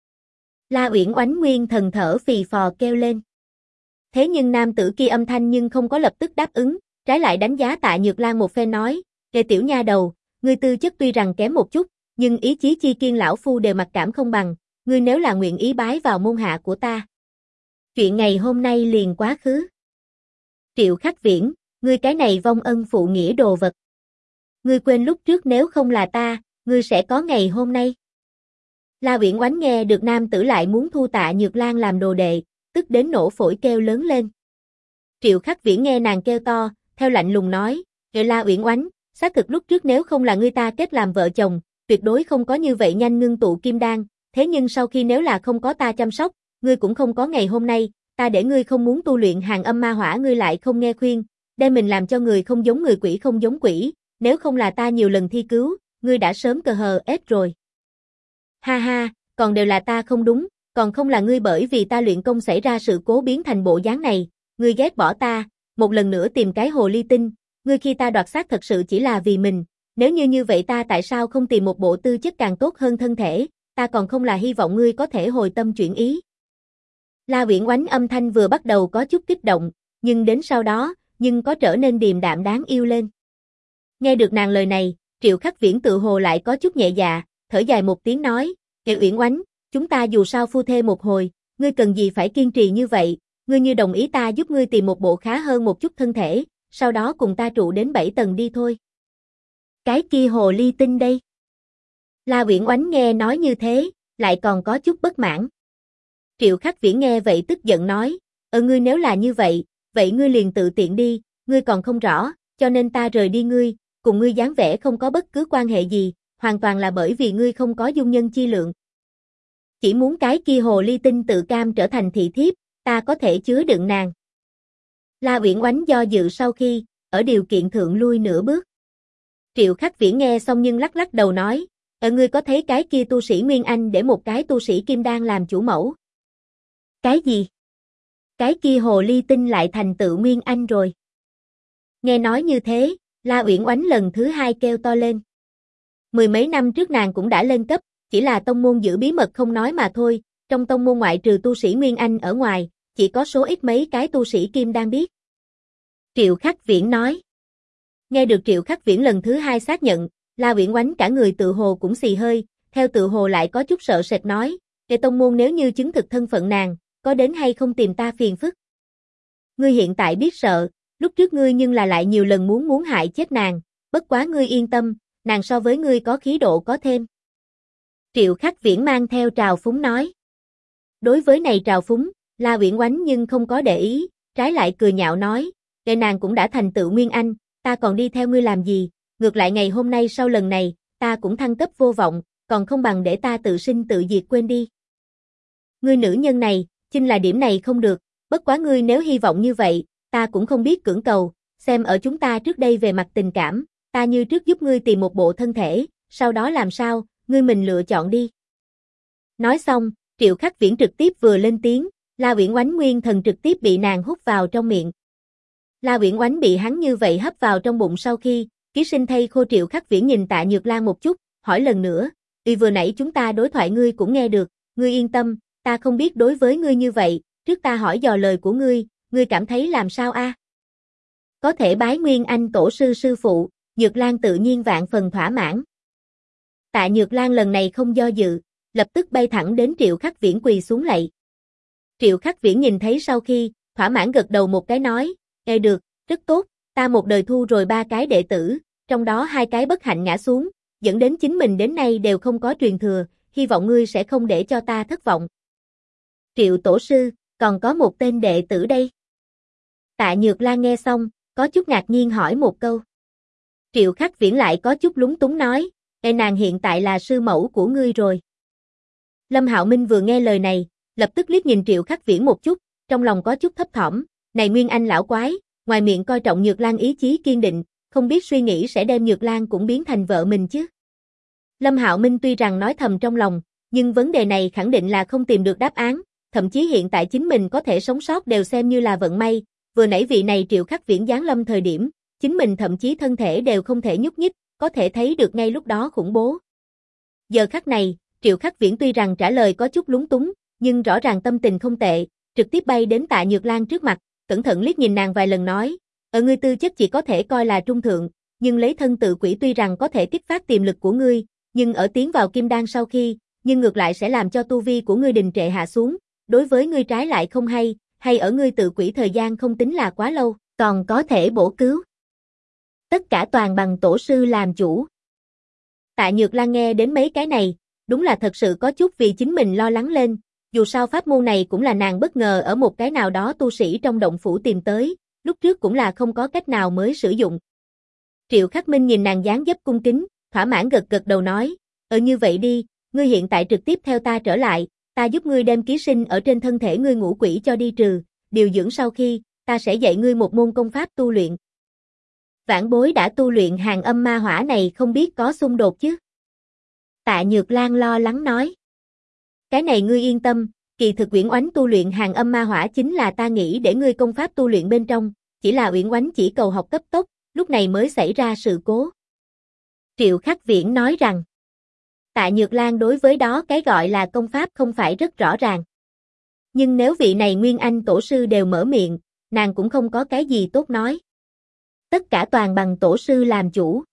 A: La Uyển Oánh nguyên thần thở phì phò kêu lên. Thế nhưng nam tử kia âm thanh nhưng không có lập tức đáp ứng, trái lại đánh giá Tạ Nhược Lan một phen nói, tiểu nha đầu, ngươi tư chất tuy rằng kém một chút, nhưng ý chí chi kiên lão phu đều mặc cảm không bằng, ngươi nếu là nguyện ý bái vào môn hạ của ta. Chuyện ngày hôm nay liền quá khứ. Triệu Khắc Viễn, ngươi cái này vong ân phụ nghĩa đồ vật. Ngươi quên lúc trước nếu không là ta, ngươi sẽ có ngày hôm nay. La Uyển Oánh nghe được nam tử lại muốn thu Tạ Nhược Lan làm đồ đệ, tức đến nổ phổi kêu lớn lên. Triệu Khắc Viễn nghe nàng kêu to, theo lạnh lùng nói, La Uyển Oánh, xác thực lúc trước nếu không là ngươi ta kết làm vợ chồng, tuyệt đối không có như vậy nhanh ngưng tụ kim đan, thế nhưng sau khi nếu là không có ta chăm sóc, ngươi cũng không có ngày hôm nay, ta để ngươi không muốn tu luyện hàng âm ma hỏa ngươi lại không nghe khuyên, đem mình làm cho người không giống người quỷ không giống quỷ, nếu không là ta nhiều lần thi cứu, ngươi đã sớm cờ hờ ết rồi. Ha ha, còn đều là ta không đúng, còn không là ngươi bởi vì ta luyện công xảy ra sự cố biến thành bộ dáng này, ngươi ghét bỏ ta, một lần nữa tìm cái hồ ly tinh, ngươi khi ta đoạt xác thật sự chỉ là vì mình, nếu như vậy ta tại sao không tìm một bộ tư chất càng tốt hơn thân thể, ta còn không là hy vọng ngươi có thể hồi tâm chuyển ý. La Uyển Oánh âm thanh vừa bắt đầu có chút kích động, nhưng đến sau đó, nhưng có trở nên điềm đạm đáng yêu lên. Nghe được nàng lời này, Triệu Khắc Viễn tự hồ lại có chút nhẹ dạ, thở dài một tiếng nói, Uyển Oánh, chúng ta dù sao phu thê một hồi, ngươi cần gì phải kiên trì như vậy, ngươi như đồng ý ta giúp ngươi tìm một bộ khá hơn một chút thân thể, sau đó cùng ta trụ đến 7 tầng đi thôi. Cái kia hồ ly tinh đây. La Uyển Oánh nghe nói như thế, lại còn có chút bất mãn. Triệu Khắc Viễn nghe vậy tức giận nói, ngươi nếu là như vậy, vậy ngươi liền tự tiện đi, ngươi còn không rõ, cho nên ta rời đi ngươi, cùng ngươi dáng vẻ không có bất cứ quan hệ gì, hoàn toàn là bởi vì ngươi không có dung nhân chi lượng. Chỉ muốn cái kia hồ ly tinh tự cam trở thành thị thiếp, ta có thể chứa đựng nàng. La Uyển Oánh do dự sau khi, ở điều kiện thượng lui nửa bước. Triệu Khắc Viễn nghe xong nhưng lắc lắc đầu nói, ngươi có thấy cái kia tu sĩ Nguyên Anh để một cái tu sĩ Kim Đan làm chủ mẫu? Cái gì? Cái kia hồ ly tinh lại thành tựu Nguyên Anh rồi. Nghe nói như thế, La Uyển Oánh lần thứ hai kêu to lên. Mười mấy năm trước nàng cũng đã lên cấp, chỉ là tông môn giữ bí mật không nói mà thôi, trong tông môn ngoại trừ tu sĩ Nguyên Anh ở ngoài, chỉ có số ít mấy cái tu sĩ Kim Đan biết. Triệu Khắc Viễn nói. Nghe được Triệu Khắc Viễn lần thứ hai xác nhận, La Uyển Oánh cả người tự hồ cũng xì hơi, theo tự hồ lại có chút sợ sệt nói, tông môn nếu như chứng thực thân phận nàng, có đến hay không tìm ta phiền phức? Ngươi hiện tại biết sợ, lúc trước ngươi nhưng là lại nhiều lần muốn hại chết nàng, bất quá ngươi yên tâm, nàng so với ngươi có khí độ có thêm. Triệu Khắc Viễn mang theo trào phúng nói. Đối với này trào phúng, La Uyển Oánh nhưng không có để ý, trái lại cười nhạo nói, nàng cũng đã thành tựu Nguyên Anh, ta còn đi theo ngươi làm gì, ngược lại ngày hôm nay sau lần này, ta cũng thăng cấp vô vọng, còn không bằng để ta tự sinh tự diệt quên đi. Ngươi nữ nhân này, Chinh là điểm này không được, bất quá ngươi nếu hy vọng như vậy, ta cũng không biết cưỡng cầu, xem ở chúng ta trước đây về mặt tình cảm, ta như trước giúp ngươi tìm một bộ thân thể, sau đó làm sao, ngươi mình lựa chọn đi. Nói xong, Triệu Khắc Viễn trực tiếp vừa lên tiếng, La Uyển Oánh nguyên thần trực tiếp bị nàng hút vào trong miệng. La Uyển Oánh bị hắn như vậy hấp vào trong bụng sau khi, ký sinh thây khô Triệu Khắc Viễn nhìn Tạ Nhược Lan một chút, hỏi lần nữa, vừa nãy chúng ta đối thoại ngươi cũng nghe được, ngươi yên tâm, ta không biết đối với ngươi như vậy, trước ta hỏi dò lời của ngươi cảm thấy làm sao a? Có thể bái Nguyên Anh tổ sư sư phụ, Nhược Lan tự nhiên vạn phần thỏa mãn. Tạ Nhược Lan lần này không do dự, lập tức bay thẳng đến Triệu Khắc Viễn quỳ xuống lạy. Triệu Khắc Viễn nhìn thấy sau khi, thỏa mãn gật đầu một cái nói, được, rất tốt, ta một đời thu rồi 3 cái đệ tử, trong đó 2 cái bất hạnh ngã xuống, dẫn đến chính mình đến nay đều không có truyền thừa, hy vọng ngươi sẽ không để cho ta thất vọng. Triệu tổ sư, còn có một tên đệ tử đây. Tạ Nhược Lan nghe xong, có chút ngạc nhiên hỏi một câu. Triệu Khắc Viễn lại có chút lúng túng nói, nàng hiện tại là sư mẫu của ngươi rồi. Lâm Hạo Minh vừa nghe lời này, lập tức liếc nhìn Triệu Khắc Viễn một chút, trong lòng có chút thấp thỏm, này Nguyên Anh lão quái, ngoài miệng coi trọng Nhược Lan ý chí kiên định, không biết suy nghĩ sẽ đem Nhược Lan cũng biến thành vợ mình chứ. Lâm Hạo Minh tuy rằng nói thầm trong lòng, nhưng vấn đề này khẳng định là không tìm được đáp án, thậm chí hiện tại chính mình có thể sống sót đều xem như là vận may, vừa nãy vị này Triệu Khắc Viễn giáng lâm thời điểm, chính mình thậm chí thân thể đều không thể nhúc nhích, có thể thấy được ngay lúc đó khủng bố. Giờ khắc này, Triệu Khắc Viễn tuy rằng trả lời có chút lúng túng, nhưng rõ ràng tâm tình không tệ, trực tiếp bay đến Tạ Nhược Lan trước mặt, cẩn thận liếc nhìn nàng vài lần nói, ở ngươi tư chất chỉ có thể coi là trung thượng, nhưng lấy thân tự quỷ tuy rằng có thể kích phát tiềm lực của ngươi, nhưng ở tiến vào kim đan sau khi, nhưng ngược lại sẽ làm cho tu vi của ngươi đình trệ hạ xuống, đối với ngươi trái lại không hay ở ngươi tự quỷ thời gian không tính là quá lâu, còn có thể bổ cứu. Tất cả toàn bằng tổ sư làm chủ. Tạ Nhược Lan nghe đến mấy cái này, đúng là thật sự có chút vì chính mình lo lắng lên, dù sao pháp môn này cũng là nàng bất ngờ ở một cái nào đó tu sĩ trong động phủ tìm tới, lúc trước cũng là không có cách nào mới sử dụng. Triệu Khắc Minh nhìn nàng dáng dấp cung kính, thỏa mãn gật gật đầu nói, như vậy đi, ngươi hiện tại trực tiếp theo ta trở lại, ta giúp ngươi đem ký sinh ở trên thân thể ngươi ngũ quỷ cho đi trừ, điều dưỡng sau khi, ta sẽ dạy ngươi một môn công pháp tu luyện. Vãn bối đã tu luyện hàng âm ma hỏa này không biết có xung đột chứ? Tạ Nhược Lan lo lắng nói. Cái này ngươi yên tâm, kỳ thực Uyển Oánh tu luyện hàng âm ma hỏa chính là ta nghĩ để ngươi công pháp tu luyện bên trong, chỉ là Uyển Oánh chỉ cầu học cấp tốc, lúc này mới xảy ra sự cố. Triệu Khắc Viễn nói rằng, Tạ Nhược Lan đối với đó cái gọi là công pháp không phải rất rõ ràng. Nhưng nếu vị này Nguyên Anh tổ sư đều mở miệng, nàng cũng không có cái gì tốt nói. Tất cả toàn bằng tổ sư làm chủ.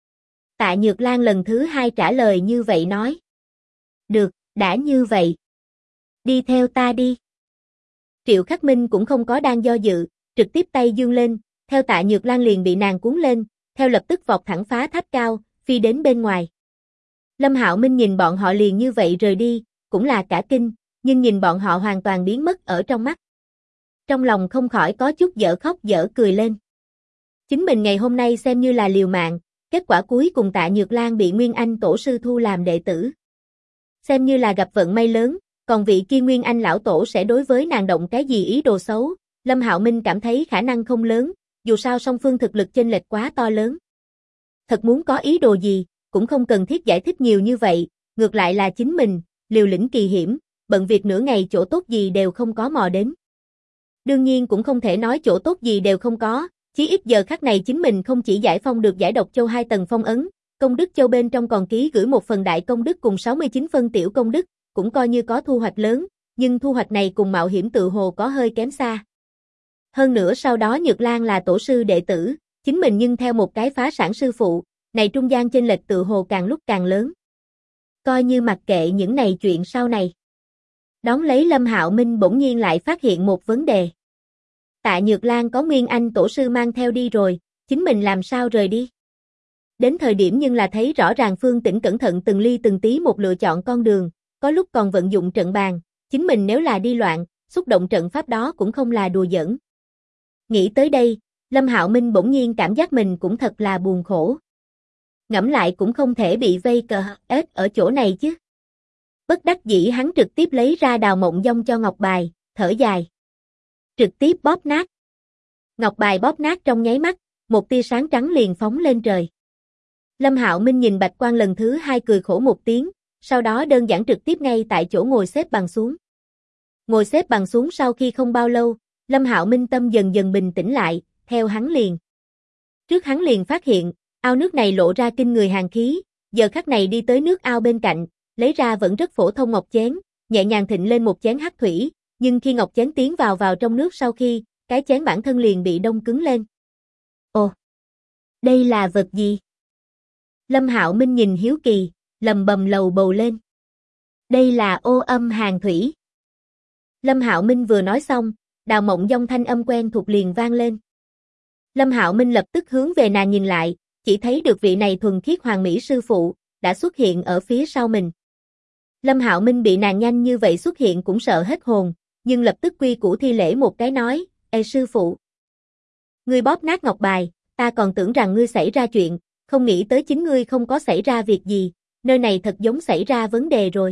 A: Tạ Nhược Lan lần thứ 2 trả lời như vậy nói. Được, đã như vậy. Đi theo ta đi. Triệu Khắc Minh cũng không có đang do dự, trực tiếp tay giương lên, theo Tạ Nhược Lan liền bị nàng cuốn lên, theo lập tức vọt thẳng phá tháp cao, phi đến bên ngoài. Lâm Hạo Minh nhìn bọn họ liền như vậy rời đi, cũng là cả kinh, nhưng nhìn bọn họ hoàn toàn biến mất ở trong mắt. Trong lòng không khỏi có chút dở khóc dở cười lên. Chính mình ngày hôm nay xem như là liều mạng, kết quả cuối cùng Tạ Nhược Lan bị Nguyên Anh tổ sư thu làm đệ tử. Xem như là gặp vận may lớn, còn vị kia Nguyên Anh lão tổ sẽ đối với nàng động cái gì ý đồ xấu, Lâm Hạo Minh cảm thấy khả năng không lớn, dù sao song phương thực lực chênh lệch quá to lớn. Thật muốn có ý đồ gì, cũng không cần thiết giải thích nhiều như vậy, ngược lại là chính mình, liều lĩnh kỳ hiểm, bận việc nửa ngày chỗ tốt gì đều không có mò đến. Đương nhiên cũng không thể nói chỗ tốt gì đều không có, chí ít giờ khắc này chính mình không chỉ giải phong được giải độc châu 2 tầng phong ấn, công đức châu bên trong còn ký gửi một phần đại công đức cùng 69 phân tiểu công đức, cũng coi như có thu hoạch lớn, nhưng thu hoạch này cùng mạo hiểm tự hồ có hơi kém xa. Hơn nữa sau đó Nhược Lan là tổ sư đệ tử, chính mình nhưng theo một cái phá sản sư phụ, này trung gian chênh lệch tự hồ càng lúc càng lớn. Coi như mặc kệ những này chuyện sau này. Đón lấy Lâm Hạo Minh bỗng nhiên lại phát hiện một vấn đề. Tạ Nhược Lan có Nguyên Anh tổ sư mang theo đi rồi, chính mình làm sao rời đi? Đến thời điểm nhưng là thấy rõ ràng Phương Tĩnh cẩn thận từng ly từng tí một lựa chọn con đường, có lúc còn vận dụng trận bàn, chính mình nếu là đi loạn, xúc động trận pháp đó cũng không là đùa giỡn. Nghĩ tới đây, Lâm Hạo Minh bỗng nhiên cảm giác mình cũng thật là buồn khổ. Ngẫm lại cũng không thể bị vây cờ ếch ở chỗ này chứ. Bất đắc dĩ hắn trực tiếp lấy ra Đào Mộng Dông cho ngọc bài, thở dài. Trực tiếp bóp nát. Ngọc bài bóp nát trong nháy mắt, một tia sáng trắng liền phóng lên trời. Lâm Hạo Minh nhìn bạch quang lần thứ hai cười khổ một tiếng, sau đó đơn giản trực tiếp ngay tại chỗ ngồi xếp bằng xuống. Ngồi xếp bằng xuống sau khi không bao lâu, Lâm Hạo Minh tâm dần dần bình tĩnh lại, theo hắn liền. Trước hắn liền phát hiện, ao nước này lộ ra kinh người hàn khí, giờ khắc này đi tới nước ao bên cạnh, lấy ra vẫn rất phổ thông ngọc chén, nhẹ nhàng thịnh lên một chén hắc thủy, nhưng khi ngọc chén tiến vào trong nước sau khi, cái chén bản thân liền bị đông cứng lên. Ồ, đây là vật gì? Lâm Hạo Minh nhìn hiếu kỳ, lầm bầm lầu bầu lên. Đây là ô âm hàn thủy. Lâm Hạo Minh vừa nói xong, Đào Mộng Dong thanh âm quen thuộc liền vang lên. Lâm Hạo Minh lập tức hướng về nàng nhìn lại, chỉ thấy được vị này thuần khiết hoàng mỹ sư phụ đã xuất hiện ở phía sau mình. Lâm Hạo Minh bị nàng nhanh như vậy xuất hiện cũng sợ hết hồn, nhưng lập tức quy củ thi lễ một cái nói, "Ê sư phụ, ngươi bóp nát ngọc bài, ta còn tưởng rằng ngươi xảy ra chuyện, không nghĩ tới chính ngươi không có xảy ra việc gì, nơi này thật giống xảy ra vấn đề rồi."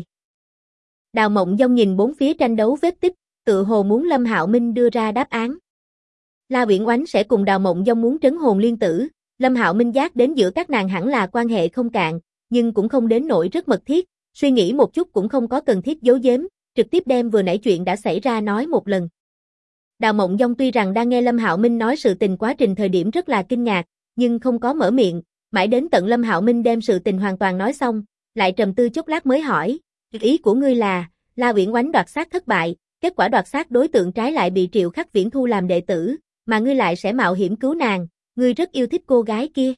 A: Đào Mộng Dong nhìn bốn phía tranh đấu vết tích, tự hồ muốn Lâm Hạo Minh đưa ra đáp án. La Uyển Oánh sẽ cùng Đào Mộng Dong muốn trấn hồn liên tử, Lâm Hạo Minh giác đến giữa các nàng hẳn là quan hệ không cạn, nhưng cũng không đến nỗi rất mật thiết, suy nghĩ một chút cũng không có cần thiết giấu giếm, trực tiếp đem vừa nãy chuyện đã xảy ra nói một lần. Đào Mộng Dong tuy rằng đang nghe Lâm Hạo Minh nói sự tình quá trình thời điểm rất là kinh ngạc, nhưng không có mở miệng, mãi đến tận Lâm Hạo Minh đem sự tình hoàn toàn nói xong, lại trầm tư chốc lát mới hỏi, "Ý của ngươi là, La Uyển Oánh đoạt xác thất bại, kết quả đoạt xác đối tượng trái lại bị Triệu Khắc Viễn thu làm đệ tử, mà ngươi lại sẽ mạo hiểm cứu nàng, ngươi rất yêu thích cô gái kia."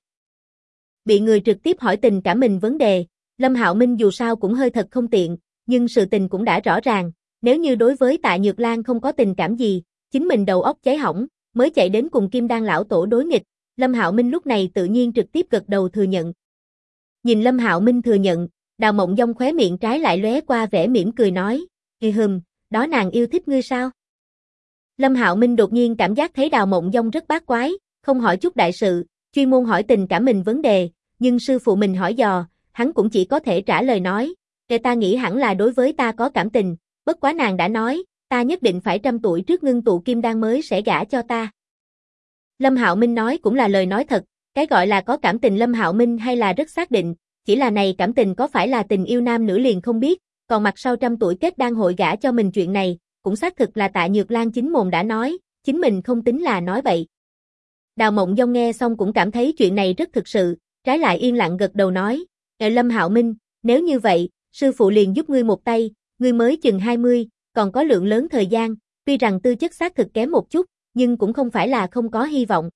A: Bị người trực tiếp hỏi tình cảm mình vấn đề, Lâm Hạo Minh dù sao cũng hơi thật không tiện, nhưng sự tình cũng đã rõ ràng, nếu như đối với Tạ Nhược Lan không có tình cảm gì, chính mình đầu óc cháy hỏng, mới chạy đến cùng Kim Đan lão tổ đối nghịch, Lâm Hạo Minh lúc này tự nhiên trực tiếp gật đầu thừa nhận. Nhìn Lâm Hạo Minh thừa nhận, Đào Mộng Dong khóe miệng trái lại lóe qua vẻ mỉm cười nói, đó nàng yêu thích ngươi sao?" Lâm Hạo Minh đột nhiên cảm giác thấy Đào Mộng Dong rất bát quái, không hỏi chút đại sự, chuyên môn hỏi tình cảm mình vấn đề, nhưng sư phụ mình hỏi dò, hắn cũng chỉ có thể trả lời nói, ta nghĩ hẳn là đối với ta có cảm tình, bất quá nàng đã nói, ta nhất định phải 100 tuổi trước ngưng tụ kim đan mới sẽ gả cho ta." Lâm Hạo Minh nói cũng là lời nói thật, cái gọi là có cảm tình Lâm Hạo Minh hay là rất xác định, chỉ là này cảm tình có phải là tình yêu nam nữ liền không biết, còn mặt sau 100 tuổi kết đan hội gả cho mình chuyện này, cũng xác thực là Tạ Nhược Lan chính mồm đã nói, chính mình không tính là nói bậy. Đào Mộng Dong nghe xong cũng cảm thấy chuyện này rất thực sự, trái lại yên lặng gật đầu nói, Lâm Hạo Minh, nếu như vậy, sư phụ liền giúp ngươi một tay, ngươi mới chừng 20, còn có lượng lớn thời gian, tuy rằng tư chất xác thực kém một chút, nhưng cũng không phải là không có hy vọng.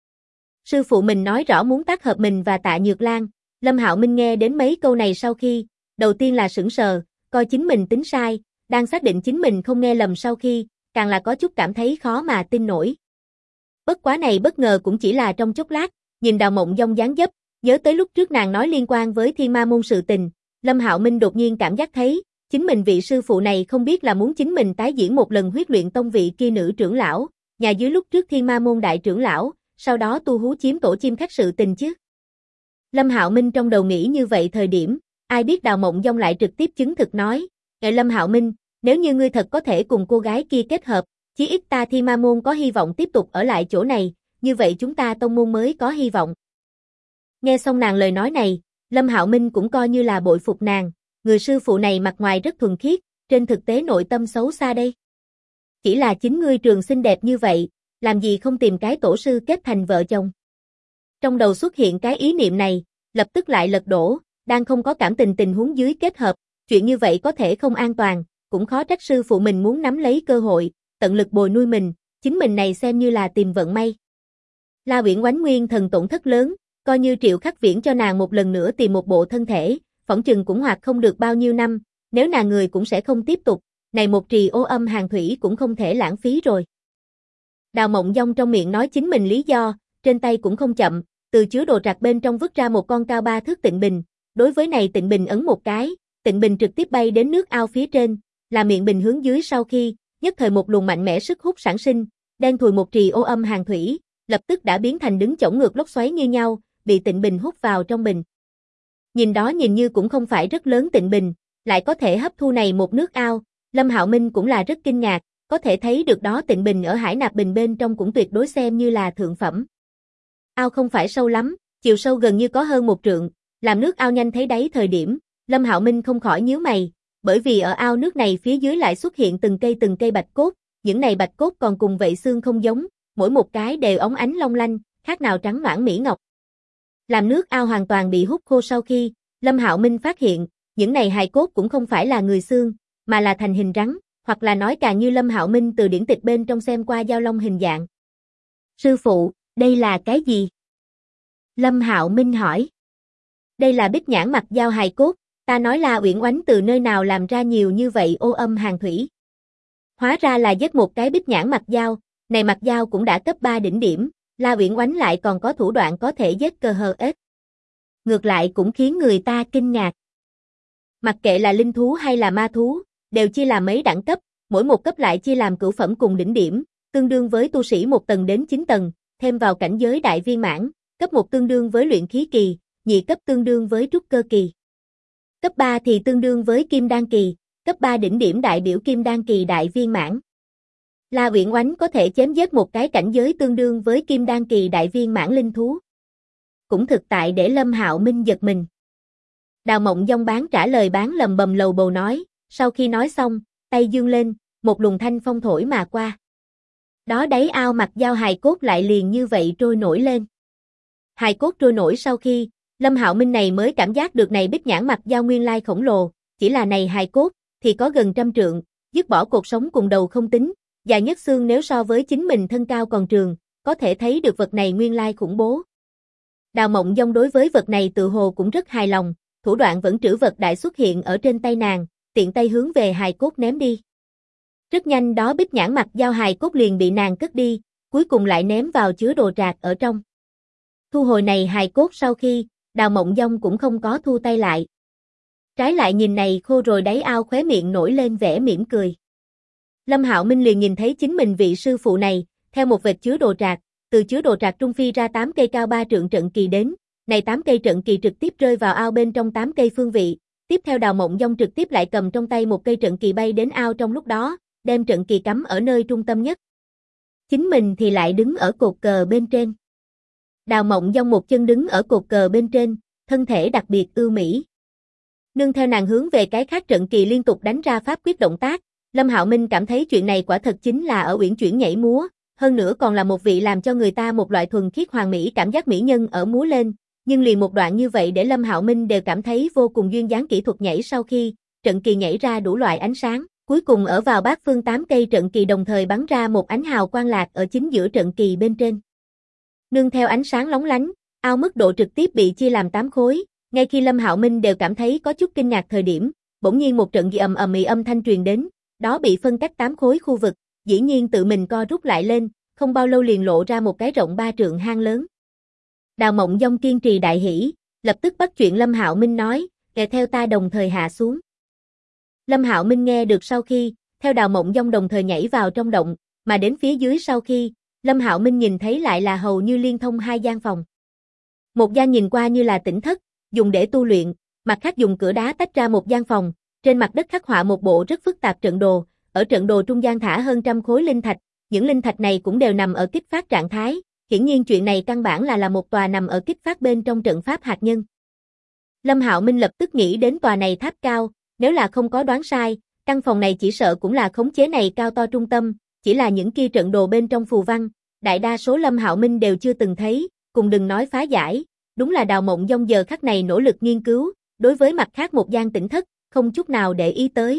A: Sư phụ mình nói rõ muốn tác hợp mình và Tạ Nhược Lan, Lâm Hạo Minh nghe đến mấy câu này sau khi, đầu tiên là sững sờ, coi chính mình tính sai, đang xác định chính mình không nghe lầm sau khi, càng là có chút cảm thấy khó mà tin nổi. Bất quá này bất ngờ cũng chỉ là trong chốc lát, nhìn Đào Mộng Dong dáng dấp, nhớ tới lúc trước nàng nói liên quan với Thiên Ma môn sự tình, Lâm Hạo Minh đột nhiên cảm giác thấy, chính mình vị sư phụ này không biết là muốn chính mình tái diễn một lần huyết luyện tông vị kia nữ trưởng lão, nhà dưới lúc trước Thiên Ma môn đại trưởng lão, sau đó tu hú chiếm tổ chim khách sự tình chứ. Lâm Hạo Minh trong đầu nghĩ như vậy thời điểm, ai biết Đào Mộng Dong lại trực tiếp chứng thực nói, Lâm Hạo Minh, nếu như ngươi thật có thể cùng cô gái kia kết hợp, chí ít ta Thiên Ma môn có hy vọng tiếp tục ở lại chỗ này, như vậy chúng ta tông môn mới có hy vọng. Nghe xong nàng lời nói này, Lâm Hạo Minh cũng coi như là bội phục nàng, người sư phụ này mặt ngoài rất thuần khiết, trên thực tế nội tâm xấu xa đây. Chỉ là chính ngươi trường xinh đẹp như vậy, làm gì không tìm cái tổ sư kết thành vợ chồng. Trong đầu xuất hiện cái ý niệm này, lập tức lại lật đổ, đang không có cảm tình tình huống dưới kết hợp, chuyện như vậy có thể không an toàn, cũng khó trách sư phụ mình muốn nắm lấy cơ hội, tận lực bồi nuôi mình, chính mình này xem như là tìm vận may. La Uyển Oánh nguyên thần tổn thất lớn, coi như Triệu Khắc Viễn cho nàng một lần nữa tìm một bộ thân thể, phỏng chừng cũng hoạt không được bao nhiêu năm, nếu nàng người cũng sẽ không tiếp tục, này một trì ô âm hàn thủy cũng không thể lãng phí rồi. Đào Mộng Dong trong miệng nói chính mình lý do, trên tay cũng không chậm, từ chứa đồ trạc bên trong vứt ra một con cao 3 thước tịnh bình, đối với này tịnh bình ấn một cái, tịnh bình trực tiếp bay đến nước ao phía trên, là miệng bình hướng dưới sau khi, nhất thời một luồng mạnh mẽ sức hút sản sinh, đen thùi một trì ô âm hàn thủy, lập tức đã biến thành đứng chổng ngược lốc xoáy như nhau, bị tịnh bình hút vào trong bình. Nhìn đó nhìn như cũng không phải rất lớn tịnh bình, lại có thể hấp thu này một nước ao, Lâm Hạo Minh cũng là rất kinh ngạc, có thể thấy được đó tịnh bình ở hải nạp bình bên trong cũng tuyệt đối xem như là thượng phẩm. Ao không phải sâu lắm, chiều sâu gần như có hơn 1 trượng, làm nước ao nhanh thấy đáy thời điểm, Lâm Hạo Minh không khỏi nhíu mày, bởi vì ở ao nước này phía dưới lại xuất hiện từng cây bạch cốt, những này bạch cốt còn cùng vậy xương không giống, mỗi một cái đều óng ánh long lanh, khác nào trắng noãn mỹ ngọc. Làm nước ao hoàn toàn bị hút khô sau khi, Lâm Hạo Minh phát hiện, những này hài cốt cũng không phải là người xương, mà là thành hình rắn, hoặc là nói càng như Lâm Hạo Minh từ điển tịch bên trong xem qua dao long hình dạng. Sư phụ, đây là cái gì? Lâm Hạo Minh hỏi. Đây là bích nhãn mặt dao hài cốt, ta nói là Uyển Oánh từ nơi nào làm ra nhiều như vậy ô âm hàn thủy. Hóa ra là giết một cái bích nhãn mặt dao, này mặt dao cũng đã cấp 3 đỉnh điểm, La Uyển Oánh lại còn có thủ đoạn có thể giết cơ hờ ếch. Ngược lại cũng khiến người ta kinh ngạc. Mặc kệ là linh thú hay là ma thú, đều chia làm mấy đẳng cấp, mỗi một cấp lại chia làm cửu phẩm cùng đỉnh điểm, tương đương với tu sĩ 1 tầng đến 9 tầng, thêm vào cảnh giới đại viên mãn, cấp 1 tương đương với luyện khí kỳ, nhị cấp tương đương với trúc cơ kỳ. Cấp 3 thì tương đương với kim đan kỳ, cấp 3 đỉnh điểm đại biểu kim đan kỳ đại viên mãn. La Uyển Oánh có thể chém giết một cái cảnh giới tương đương với kim đan kỳ đại viên mãn linh thú. Cũng thực tại để Lâm Hạo Minh giật mình. Đào Mộng Dong bán trả lời bán lầm bầm lầu bầu nói, sau khi nói xong, tay dương lên, một luồng thanh phong thổi mà qua. Đó đáy ao mặt dao hài cốt lại liền như vậy trôi nổi lên. Hài cốt trôi nổi sau khi, Lâm Hạo Minh này mới cảm giác được này bích nhãn mặt dao nguyên lai khổng lồ, chỉ là này hài cốt, thì có gần 100 trượng, dứt bỏ cột sống cùng đầu không tính, dài nhất xương nếu so với chính mình thân cao còn trường, có thể thấy được vật này nguyên lai khủng bố. Đào Mộng Dong đối với vật này tự hồ cũng rất hài lòng, thủ đoạn vẫn trữ vật đại xuất hiện ở trên tay nàng, tiện tay hướng về hài cốt ném đi. Rất nhanh đó bích nhãn mặt dao hài cốt liền bị nàng cất đi, cuối cùng lại ném vào chứa đồ trạc ở trong. Thu hồi này hài cốt sau khi, Đào Mộng Dong cũng không có thu tay lại. Trái lại nhìn này khô rồi đáy ao khóe miệng nổi lên vẻ mỉm cười. Lâm Hạo Minh liền nhìn thấy chính mình vị sư phụ này, theo một vệt chứa đồ trạc, từ chứa đồ trạc trung phi ra 8 cây cao 3 trượng trận kỳ đến, này 8 cây trận kỳ trực tiếp rơi vào ao bên trong 8 cây phương vị, tiếp theo Đào Mộng Dong trực tiếp lại cầm trong tay một cây trận kỳ bay đến ao trong lúc đó, đem trận kỳ cắm ở nơi trung tâm nhất. Chính mình thì lại đứng ở cột cờ bên trên. Đào Mộng Dong một chân đứng ở cột cờ bên trên, thân thể đặc biệt ưu mỹ. Nương theo nàng hướng về cái khác trận kỳ liên tục đánh ra pháp quyết động tác, Lâm Hạo Minh cảm thấy chuyện này quả thật chính là ở uyển chuyển nhảy múa, hơn nữa còn là một vị làm cho người ta một loại thuần khiết hoàn mỹ cảm giác mỹ nhân ở múa lên, nhưng liền một đoạn như vậy để Lâm Hạo Minh đều cảm thấy vô cùng duyên dáng kỹ thuật nhảy sau khi, trận kỳ nhảy ra đủ loại ánh sáng, cuối cùng ở vào bát phương 8 cây trận kỳ đồng thời bắn ra một ánh hào quang lạc ở chính giữa trận kỳ bên trên. Nương theo ánh sáng lóng lánh, ao mức độ trực tiếp bị chia làm 8 khối, ngay khi Lâm Hạo Minh đều cảm thấy có chút kinh ngạc thời điểm, bỗng nhiên một trận ầm ầm ĩ âm thanh truyền đến, đó bị phân cách 8 khối khu vực, dĩ nhiên tự mình co rút lại lên, không bao lâu liền lộ ra một cái rộng 3 trượng hang lớn. Đào Mộng Dong kiên trì đại hỉ, lập tức bắt chuyện Lâm Hạo Minh nói, "Kệ theo ta đồng thời hạ xuống." Lâm Hạo Minh nghe được sau khi, theo Đào Mộng Dong đồng thời nhảy vào trong động, mà đến phía dưới sau khi, Lâm Hạo Minh nhìn thấy lại là hầu như liên thông 2 gian phòng. Một gian nhìn qua như là tĩnh thất, dùng để tu luyện, mặt khác dùng cửa đá tách ra một gian phòng, trên mặt đất khắc họa một bộ rất phức tạp trận đồ, ở trận đồ trung gian thả hơn 100 khối linh thạch, những linh thạch này cũng đều nằm ở kích phát trạng thái, hiển nhiên chuyện này căn bản là một tòa nằm ở kích phát bên trong trận pháp hạt nhân. Lâm Hạo Minh lập tức nghĩ đến tòa này tháp cao, nếu là không có đoán sai, căn phòng này chỉ sợ cũng là khống chế này cao to trung tâm, chỉ là những kia trận đồ bên trong phù văn, đại đa số Lâm Hạo Minh đều chưa từng thấy, cùng đừng nói phá giải, đúng là Đào Mộng Dong giờ khắc này nỗ lực nghiên cứu, đối với mặt khác một gian tĩnh thất, không chút nào để ý tới.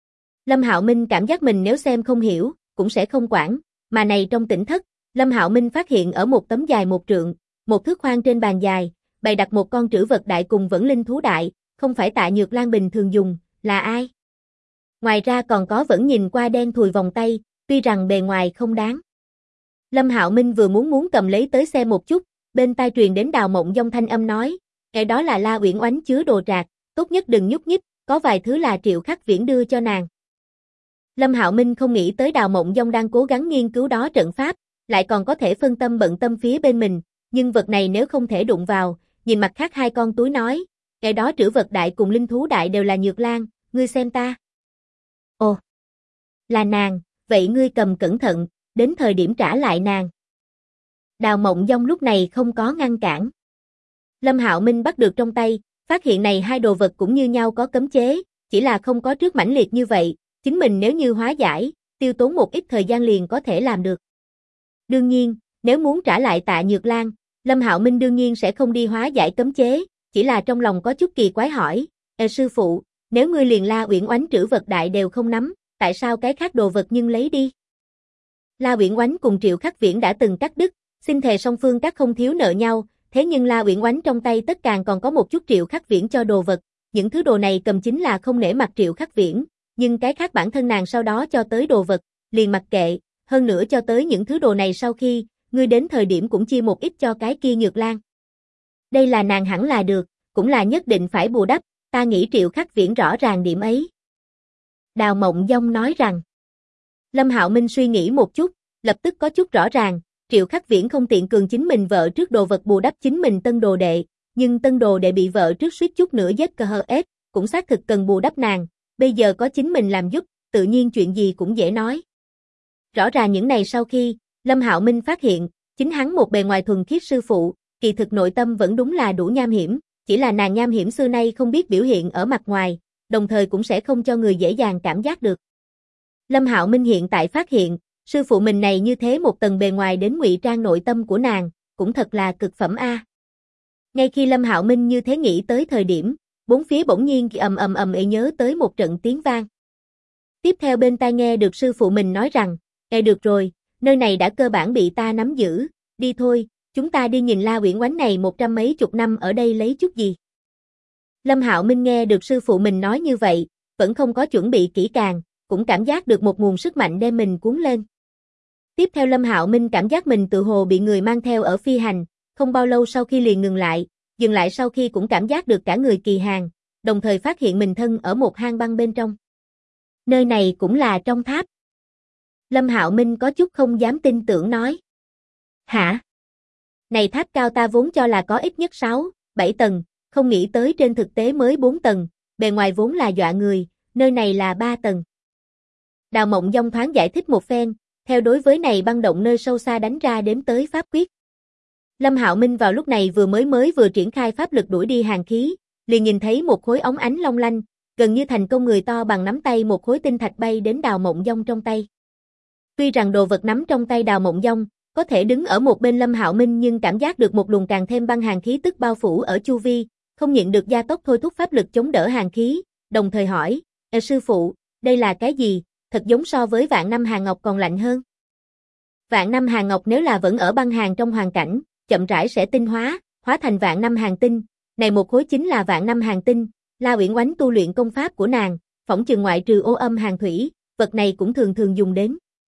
A: Lâm Hạo Minh cảm giác mình nếu xem không hiểu, cũng sẽ không quản, mà này trong tĩnh thất, Lâm Hạo Minh phát hiện ở một tấm dài 1 trượng, một thước khoan trên bàn dài, bày đặt một con trữ vật đại cùng vẫn linh thú đại, không phải Tạ Nhược Lan bình thường dùng, là ai? Ngoài ra còn có vẫn nhìn qua đen thùi vòng tay, tuy rằng bề ngoài không đáng. Lâm Hạo Minh vừa muốn cầm lấy tới xem một chút, bên tai truyền đến Đào Mộng Dong thanh âm nói, cái đó là La Uyển Oánh chứa đồ trạc, tốt nhất đừng nhúc nhích, có vài thứ là Triệu Khắc Viễn đưa cho nàng. Lâm Hạo Minh không nghĩ tới Đào Mộng Dong đang cố gắng nghiên cứu đó trận pháp, lại còn có thể phân tâm bận tâm phía bên mình, nhưng vật này nếu không thể đụng vào, nhìn mặt khác 2 con túi nói, cái đó trữ vật đại cùng linh thú đại đều là Nhược Lan, ngươi xem ta. Ồ, là nàng, vậy ngươi cầm cẩn thận, đến thời điểm trả lại nàng. Đào Mộng Dong lúc này không có ngăn cản. Lâm Hạo Minh bắt được trong tay, phát hiện này hai đồ vật cũng như nhau có cấm chế, chỉ là không có trước mãnh liệt như vậy, chính mình nếu như hóa giải, tiêu tốn một ít thời gian liền có thể làm được. Đương nhiên, nếu muốn trả lại Tạ Nhược Lan, Lâm Hạo Minh đương nhiên sẽ không đi hóa giải cấm chế, chỉ là trong lòng có chút kỳ quái hỏi, sư phụ, nếu ngươi liền La Uyển Oánh trữ vật đại đều không nắm, tại sao cái khác đồ vật nhưng lấy đi? La Uyển Oánh cùng Triệu Khắc Viễn đã từng cắt đứt, xin thề song phương các không thiếu nợ nhau, thế nhưng La Uyển Oánh trong tay tất càng còn có một chút Triệu Khắc Viễn cho đồ vật, những thứ đồ này cầm chính là không nể mặt Triệu Khắc Viễn, nhưng cái khác bản thân nàng sau đó cho tới đồ vật, liền mặc kệ, hơn nữa cho tới những thứ đồ này sau khi, ngươi đến thời điểm cũng chia một ít cho cái kia Nhược Lan. Đây là nàng hẳn là được, cũng là nhất định phải bù đắp, ta nghĩ Triệu Khắc Viễn rõ ràng điểm ấy. Đào Mộng Dong nói rằng, Lâm Hạo Minh suy nghĩ một chút, lập tức có chút rõ ràng, Triệu Khắc Viễn không tiện cường chính mình vợ trước đồ vật bù đắp chính mình tân đồ đệ, nhưng tân đồ đệ bị vợ trước suýt chút nữa giết CHS, cũng xác thực cần bù đắp nàng, bây giờ có chính mình làm giúp, tự nhiên chuyện gì cũng dễ nói. Rõ ràng những này sau khi, Lâm Hạo Minh phát hiện, chính hắn một bề ngoài thuần khiết sư phụ, kỳ thực nội tâm vẫn đúng là đủ nham hiểm, chỉ là nàng nham hiểm xưa nay không biết biểu hiện ở mặt ngoài, đồng thời cũng sẽ không cho người dễ dàng cảm giác được. Lâm Hạo Minh hiện tại phát hiện, sư phụ mình này như thế một tầng bề ngoài đến ngụy trang nội tâm của nàng, cũng thật là cực phẩm a. Ngay khi Lâm Hạo Minh như thế nghĩ tới thời điểm, bốn phía bỗng nhiên ầm nhớ tới một trận tiếng vang. Tiếp theo bên tai nghe được sư phụ mình nói rằng, được rồi, nơi này đã cơ bản bị ta nắm giữ, đi thôi, chúng ta đi nhìn La Uyển Oánh này 100 mấy chục năm ở đây lấy chút gì. Lâm Hạo Minh nghe được sư phụ mình nói như vậy, vẫn không có chuẩn bị kỹ càng, cũng cảm giác được một nguồn sức mạnh đem mình cuốn lên. Tiếp theo Lâm Hạo Minh cảm giác mình tự hồ bị người mang theo ở phi hành, không bao lâu sau khi liền dừng lại sau khi cũng cảm giác được cả người kỳ hàn, đồng thời phát hiện mình thân ở một hang băng bên trong. Nơi này cũng là trong tháp. Lâm Hạo Minh có chút không dám tin tưởng nói. Hả? Này tháp cao ta vốn cho là có ít nhất 6, 7 tầng, không nghĩ tới trên thực tế mới 4 tầng, bề ngoài vốn là dọa người, nơi này là 3 tầng. Đào Mộng Dong thoáng giải thích một phen, theo đối với này băng động nơi sâu xa đánh ra đếm tới pháp quyết. Lâm Hạo Minh vào lúc này vừa triển khai pháp lực đuổi đi hàn khí, liền nhìn thấy một khối óng ánh long lanh, gần như thành công người to bằng nắm tay một khối tinh thạch bay đến Đào Mộng Dong trong tay. Tuy rằng đồ vật nắm trong tay Đào Mộng Dong, có thể đứng ở một bên Lâm Hạo Minh nhưng cảm giác được một luồng càng thêm băng hàn khí tức bao phủ ở chu vi, không nhịn được gia tốc thôi thúc pháp lực chống đỡ hàn khí, đồng thời hỏi, sư phụ, đây là cái gì, thật giống so với vạn năm hàn ngọc còn lạnh hơn. Vạn năm hàn ngọc nếu là vẫn ở băng hàn trong hoàn cảnh, chậm rãi sẽ tinh hóa thành vạn năm hàn tinh, này một khối chính là vạn năm hàn tinh, La Uyển Oánh tu luyện công pháp của nàng, phỏng chừng ngoại trừ ô âm hàn thủy, vật này cũng thường dùng đến.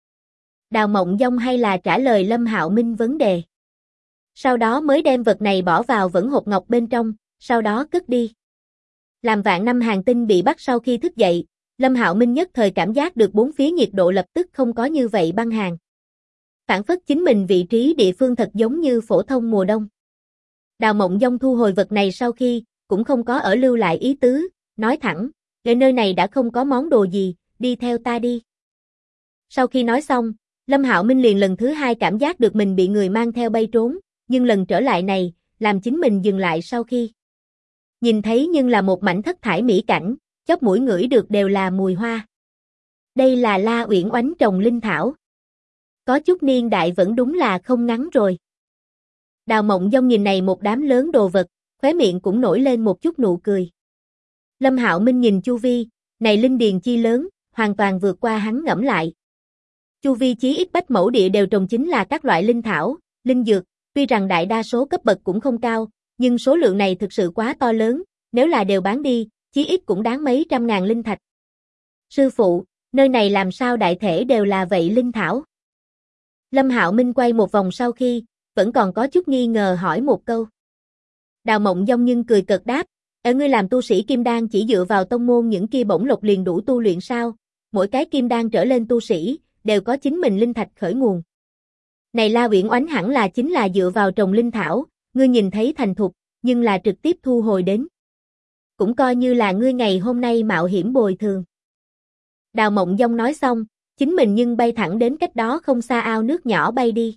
A: Đào Mộng Dong hay là trả lời Lâm Hạo Minh vấn đề. Sau đó mới đem vật này bỏ vào vẫn hộp ngọc bên trong, sau đó cất đi. Làm vạn năm hàn tinh bị bắt sau khi thức dậy, Lâm Hạo Minh nhất thời cảm giác được bốn phía nhiệt độ lập tức không có như vậy băng hàn. Phản phất chính mình vị trí địa phương thật giống như phổ thông mùa đông. Đào Mộng Dong thu hồi vật này sau khi, cũng không có ở lưu lại ý tứ, nói thẳng, nơi này đã không có món đồ gì, đi theo ta đi. Sau khi nói xong, Lâm Hạo Minh liền lần thứ hai cảm giác được mình bị người mang theo bay trốn, nhưng lần trở lại này, làm chính mình dừng lại sau khi. Nhìn thấy nhưng là một mảnh thất thải mỹ cảnh, chóp mũi ngửi được đều là mùi hoa. Đây là La Uyển Oánh trồng linh thảo. Có chút niên đại vẫn đúng là không ngắn rồi. Đào Mộng Dong nhìn này một đám lớn đồ vật, khóe miệng cũng nổi lên một chút nụ cười. Lâm Hạo Minh nhìn chu vi, này linh điền chi lớn, hoàn toàn vượt qua hắn ngẫm lại. Chu vi chí ít bách mẫu địa đều trồng chính là các loại linh thảo, linh dược, tuy rằng đại đa số cấp bậc cũng không cao, nhưng số lượng này thực sự quá to lớn, nếu là đều bán đi, chí ít cũng đáng mấy trăm ngàn linh thạch. Sư phụ, nơi này làm sao đại thể đều là vậy linh thảo? Lâm Hạo Minh quay một vòng sau khi, vẫn còn có chút nghi ngờ hỏi một câu. Đào Mộng Dong nhưng cười cợt đáp, ngươi làm tu sĩ kim đan chỉ dựa vào tông môn những kia bổng lộc liền đủ tu luyện sao? Mỗi cái kim đan trở lên tu sĩ, đều có chính mình linh thạch khởi nguồn. Này La Uyển Oánh hẳn là chính là dựa vào trồng linh thảo, ngươi nhìn thấy thành thục, nhưng là trực tiếp thu hồi đến. Cũng coi như là ngươi ngày hôm nay mạo hiểm bồi thường. Đào Mộng Dong nói xong, chính mình nhưng bay thẳng đến cách đó không xa ao nước nhỏ bay đi.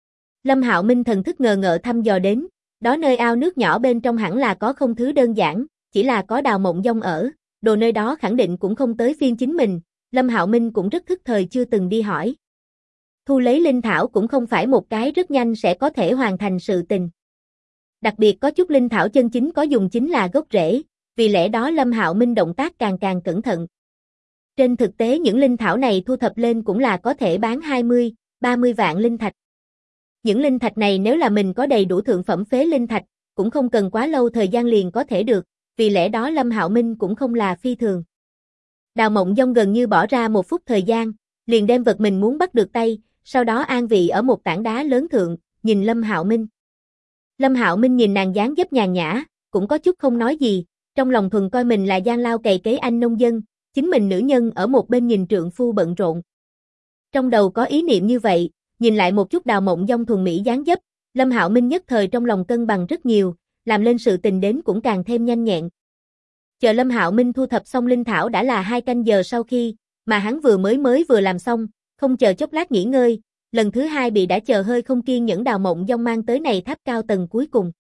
A: Lâm Hạo Minh thần thức ngờ ngợ thăm dò đến, đó nơi ao nước nhỏ bên trong hẳn là có không thứ đơn giản, chỉ là có Đào Mộng Dông ở, đồ nơi đó khẳng định cũng không tới phiên chính mình, Lâm Hạo Minh cũng rất thức thời chưa từng đi hỏi. Thu lấy linh thảo cũng không phải một cái rất nhanh sẽ có thể hoàn thành sự tình. Đặc biệt có chút linh thảo chân chính có dùng chính là gốc rễ, vì lẽ đó Lâm Hạo Minh động tác càng cẩn thận. Trên thực tế những linh thảo này thu thập lên cũng là có thể bán 20, 30 vạn linh thạch. Những linh thạch này nếu là mình có đầy đủ thượng phẩm phế linh thạch, cũng không cần quá lâu thời gian liền có thể được, vì lẽ đó Lâm Hạo Minh cũng không là phi thường. Đào Mộng Dông gần như bỏ ra 1 phút thời gian, liền đem vật mình muốn bắt được tay, sau đó an vị ở một tảng đá lớn thượng, nhìn Lâm Hạo Minh. Lâm Hạo Minh nhìn nàng dáng dấp nhàn nhã, cũng có chút không nói gì, trong lòng thuần coi mình là gian lao cày cấy anh nông dân, chính mình nữ nhân ở một bên nhìn trượng phu bận rộn. Trong đầu có ý niệm như vậy, nhìn lại một chút Đào Mộng Dông thuần mỹ dáng dấp, Lâm Hạo Minh nhất thời trong lòng cân bằng rất nhiều, làm lên sự tình đến cũng càng thêm nhanh nhẹn. Chờ Lâm Hạo Minh thu thập xong linh thảo đã là 2 canh giờ sau khi, mà hắn vừa làm xong, không chờ chốc lát nghỉ ngơi, lần thứ 2 bị đã chờ hơi không kiên nhẫn Đào Mộng Dông mang tới này tháp cao tầng cuối cùng.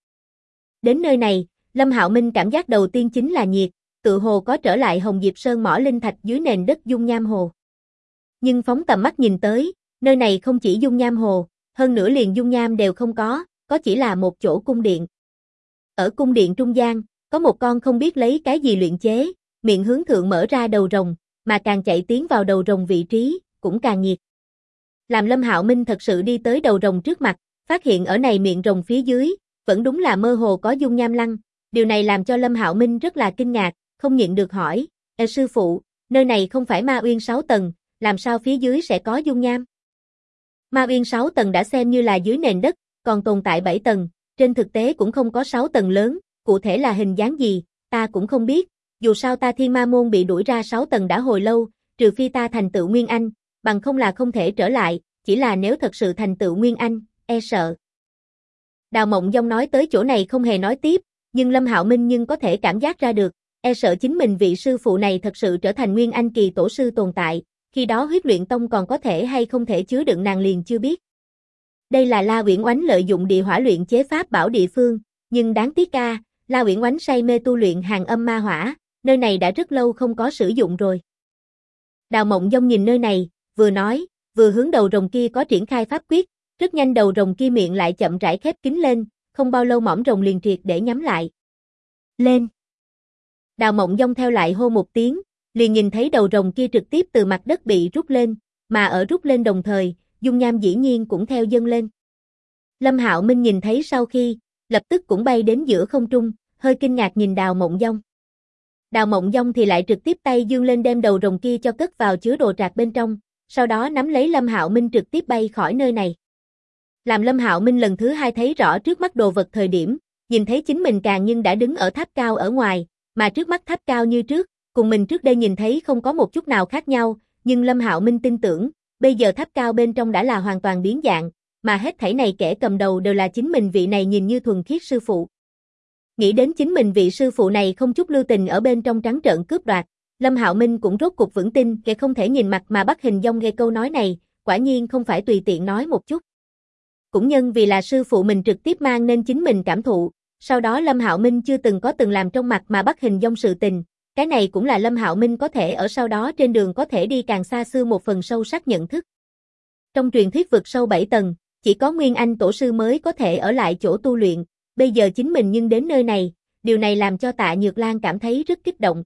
A: Đến nơi này, Lâm Hạo Minh cảm giác đầu tiên chính là nhiệt, tự hồ có trở lại Hồng Diệp Sơn mỏ linh thạch dưới nền đất dung nham hồ. Nhưng phóng tầm mắt nhìn tới, nơi này không chỉ dung nham hồ, hơn nữa liền dung nham đều không có chỉ là một chỗ cung điện. Ở cung điện trung gian, có một con không biết lấy cái gì luyện chế, miệng hướng thượng mở ra đầu rồng, mà càng chạy tiến vào đầu rồng vị trí, cũng càng nhiệt. Làm Lâm Hạo Minh thật sự đi tới đầu rồng trước mặt, phát hiện ở này miệng rồng phía dưới, vẫn đúng là mơ hồ có dung nham lăng, điều này làm cho Lâm Hạo Minh rất là kinh ngạc, không nhịn được hỏi, sư phụ, nơi này không phải Ma Uyên 6 tầng, làm sao phía dưới sẽ có dung nham? Ma Uyên 6 tầng đã xem như là dưới nền đất, còn tồn tại 7 tầng, trên thực tế cũng không có 6 tầng lớn, cụ thể là hình dáng gì, ta cũng không biết, dù sao ta Thiên Ma Môn bị đuổi ra 6 tầng đã hồi lâu, trừ phi ta thành tựu Nguyên Anh, bằng không là không thể trở lại, chỉ là nếu thật sự thành tựu Nguyên Anh, e sợ. Đào Mộng Dông nói tới chỗ này không hề nói tiếp, nhưng Lâm Hạo Minh nhưng có thể cảm giác ra được, e sợ chính mình vị sư phụ này thật sự trở thành Nguyên Anh kỳ tổ sư tồn tại, khi đó Huyết Luyện Tông còn có thể hay không thể chứa đựng nàng liền chưa biết. Đây là La Uyển Oánh lợi dụng địa hỏa luyện chế pháp bảo địa phương, nhưng đáng tiếc La Uyển Oánh say mê tu luyện Hàng Âm Ma Hỏa, nơi này đã rất lâu không có sử dụng rồi. Đào Mộng Dông nhìn nơi này, vừa nói, vừa hướng đầu rồng kia có triển khai pháp quyết, rất nhanh đầu rồng kia miệng lại chậm rãi khép kín lên, không bao lâu mỏm rồng liền triệt để nhắm lại. Lên! Đào Mộng Dông theo lại hô một tiếng, liền nhìn thấy đầu rồng kia trực tiếp từ mặt đất bị rút lên, mà ở rút lên đồng thời, dung nham dĩ nhiên cũng theo dâng lên. Lâm Hạo Minh nhìn thấy sau khi, lập tức cũng bay đến giữa không trung, hơi kinh ngạc nhìn Đào Mộng Dông. Đào Mộng Dông thì lại trực tiếp tay dương lên đem đầu rồng kia cho cất vào chứa đồ trạc bên trong, sau đó nắm lấy Lâm Hạo Minh trực tiếp bay khỏi nơi này. Làm Lâm Hạo Minh lần thứ 2 thấy rõ trước mắt đồ vật thời điểm, nhìn thấy chính mình càng nhưng đã đứng ở tháp cao ở ngoài, mà trước mắt tháp cao như trước, cùng mình trước đây nhìn thấy không có một chút nào khác nhau, nhưng Lâm Hạo Minh tin tưởng, bây giờ tháp cao bên trong đã là hoàn toàn biến dạng, mà hết thảy này kẻ cầm đầu đều là chính mình vị này nhìn như thuần khiết sư phụ. Nghĩ đến chính mình vị sư phụ này không chút lưu tình ở bên trong trắng trợn cướp đoạt, Lâm Hạo Minh cũng rốt cục vững tin, kẻ không thể nhìn mặt mà bắt hình dong nghe câu nói này, quả nhiên không phải tùy tiện nói một chút. Cũng nhân vì là sư phụ mình trực tiếp mang nên chính mình cảm thụ, sau đó Lâm Hạo Minh chưa từng làm trong mặt mà bắt hình dong sự tình, cái này cũng là Lâm Hạo Minh có thể ở sau đó trên đường có thể đi càng xa xưa một phần sâu sắc nhận thức. Trong truyền thuyết vực sâu 7 tầng, chỉ có Nguyên Anh tổ sư mới có thể ở lại chỗ tu luyện, bây giờ chính mình nhưng đến nơi này, điều này làm cho Tạ Nhược Lan cảm thấy rất kích động.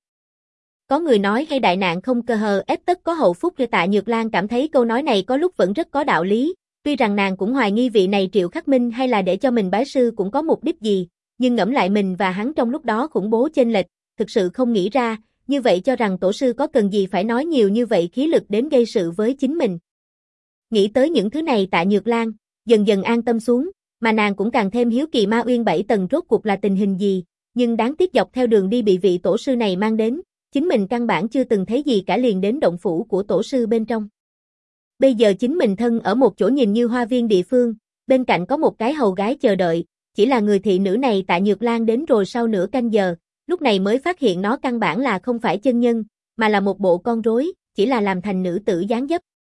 A: Có người nói hay đại nạn không cơ hờ ép tất có hậu phúc, cho Tạ Nhược Lan cảm thấy câu nói này có lúc vẫn rất có đạo lý, tuy rằng nàng cũng hoài nghi vị này Triệu Khắc Minh hay là để cho mình bái sư cũng có mục đích gì, nhưng ngẫm lại mình và hắn trong lúc đó khủng bố chênh lệch, thực sự không nghĩ ra, như vậy cho rằng tổ sư có cần gì phải nói nhiều như vậy khí lực đến gây sự với chính mình. Nghĩ tới những thứ này Tạ Nhược Lan dần dần an tâm xuống, mà nàng cũng càng thêm hiếu kỳ Ma Uyên 7 tầng rốt cuộc là tình hình gì, nhưng đáng tiếc dọc theo đường đi bị vị tổ sư này mang đến, chính mình căn bản chưa từng thấy gì cả liền đến động phủ của tổ sư bên trong. Bây giờ chính mình thân ở một chỗ nhìn như hoa viên địa phương, bên cạnh có một cái hầu gái chờ đợi, chỉ là người thị nữ này Tạ Nhược Lan đến rồi sau nửa canh giờ, lúc này mới phát hiện nó căn bản là không phải chân nhân, mà là một bộ con rối, chỉ là làm thành nữ tử dáng dấp.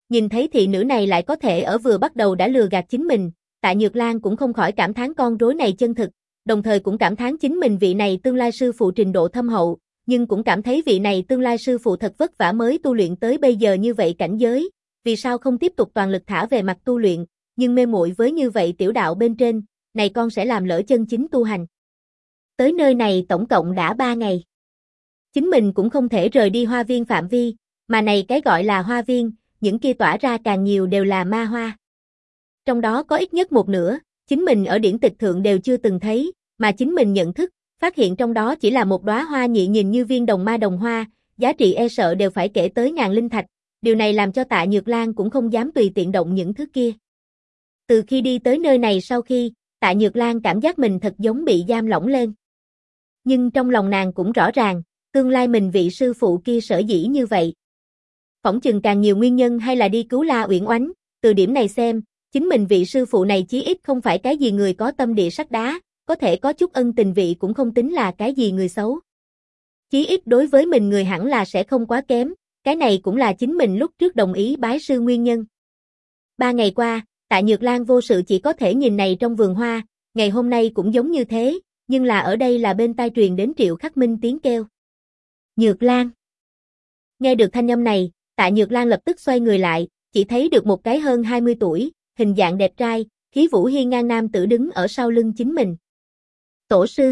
A: Nhìn thấy thị nữ này lại có thể ở vừa bắt đầu đã lừa gạt chính mình, Tạ Nhược Lan cũng không khỏi cảm thán con rối này chân thực, đồng thời cũng cảm thán chính mình vị này tương lai sư phụ trình độ thâm hậu, nhưng cũng cảm thấy vị này tương lai sư phụ thật vất vả mới tu luyện tới bây giờ như vậy cảnh giới, vì sao không tiếp tục toàn lực thả về mặt tu luyện, nhưng mê muội với như vậy tiểu đạo bên trên, này con sẽ làm lỡ chân chính tu hành. Tới nơi này tổng cộng đã 3 ngày. Chính mình cũng không thể rời đi hoa viên phạm vi, mà này cái gọi là hoa viên, những kia tỏa ra càng nhiều đều là ma hoa. Trong đó có ít nhất một nửa, chính mình ở điển tịch thượng đều chưa từng thấy, mà chính mình nhận thức, phát hiện trong đó chỉ là một đóa hoa nhị nhìn như viên đồng ma đồng hoa, giá trị e sợ đều phải kể tới ngàn linh thạch, điều này làm cho Tạ Nhược Lan cũng không dám tùy tiện động những thứ kia. Từ khi đi tới nơi này sau khi, Tạ Nhược Lan cảm giác mình thật giống bị giam lỏng lên. Nhưng trong lòng nàng cũng rõ ràng, tương lai mình vị sư phụ kia sở dĩ như vậy. Phỏng chừng càng nhiều nguyên nhân hay là đi cứu La Uyển Oánh, từ điểm này xem, chính mình vị sư phụ này chí ít không phải cái gì người có tâm địa sắt đá, có thể có chút ân tình vị cũng không tính là cái gì người xấu. Chí ít đối với mình người hẳn là sẽ không quá kém, cái này cũng là chính mình lúc trước đồng ý bái sư nguyên nhân. 3 ngày qua, Tạ Nhược Lan vô sự chỉ có thể nhìn này trong vườn hoa, ngày hôm nay cũng giống như thế, nhưng là ở đây là bên tai truyền đến Triệu Khắc Minh tiếng kêu. Nhược Lan. Nghe được thanh âm này, Tạ Nhược Lan lập tức xoay người lại, chỉ thấy được một cái hơn 20 tuổi, hình dạng đẹp trai, khí vũ hiên ngang nam tử đứng ở sau lưng chính mình. Tổ sư.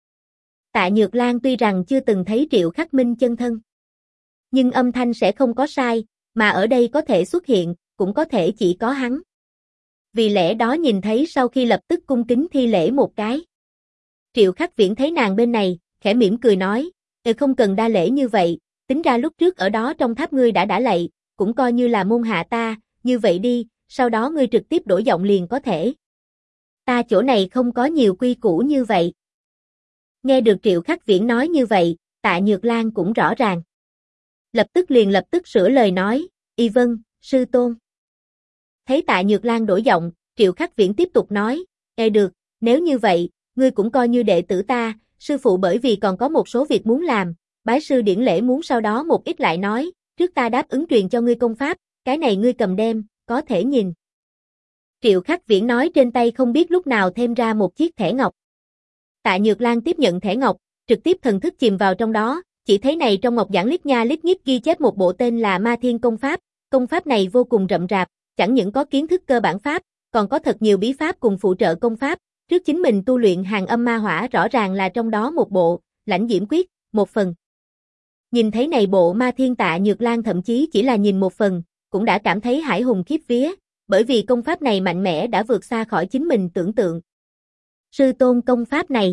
A: Tạ Nhược Lan tuy rằng chưa từng thấy Triệu Khắc Minh chân thân, nhưng âm thanh sẽ không có sai, mà ở đây có thể xuất hiện, cũng có thể chỉ có hắn. Vì lẽ đó nhìn thấy sau khi lập tức cung kính thi lễ một cái. Triệu Khắc Viễn thấy nàng bên này, khẽ mỉm cười nói, không cần đa lễ như vậy, tính ra lúc trước ở đó trong tháp ngươi đã lạy, cũng coi như là môn hạ ta, như vậy đi, sau đó ngươi trực tiếp đổi giọng liền có thể. Ta chỗ này không có nhiều quy củ như vậy. Nghe được Triệu Khắc Viễn nói như vậy, Tạ Nhược Lan cũng rõ ràng. Lập tức sửa lời nói, y vâng, sư tôn. Thấy Tạ Nhược Lan đổi giọng, Triệu Khắc Viễn tiếp tục nói, được, nếu như vậy, ngươi cũng coi như đệ tử ta, sư phụ bởi vì còn có một số việc muốn làm, bái sư điển lễ muốn sau đó một ít lại nói, trước ta đáp ứng truyền cho ngươi công pháp, cái này ngươi cầm đem, có thể nhìn. Triệu Khắc Viễn nói trên tay không biết lúc nào thêm ra một chiếc thẻ ngọc. Tạ Nhược Lan tiếp nhận thẻ ngọc, trực tiếp thần thức chìm vào trong đó, chỉ thấy này trong ngọc giản lít nha lít nhít ghi chép một bộ tên là Ma Thiên công pháp này vô cùng rậm rạp, chẳng những có kiến thức cơ bản pháp, còn có thật nhiều bí pháp cùng phụ trợ công pháp, trước chính mình tu luyện hàng âm ma hỏa rõ ràng là trong đó một bộ, lãnh diễm quyết, một phần. Nhìn thấy này bộ Ma Thiên Tạ Nhược Lan thậm chí chỉ là nhìn một phần, cũng đã cảm thấy hải hùng khiếp vía, bởi vì công pháp này mạnh mẽ đã vượt xa khỏi chính mình tưởng tượng. Sư tôn công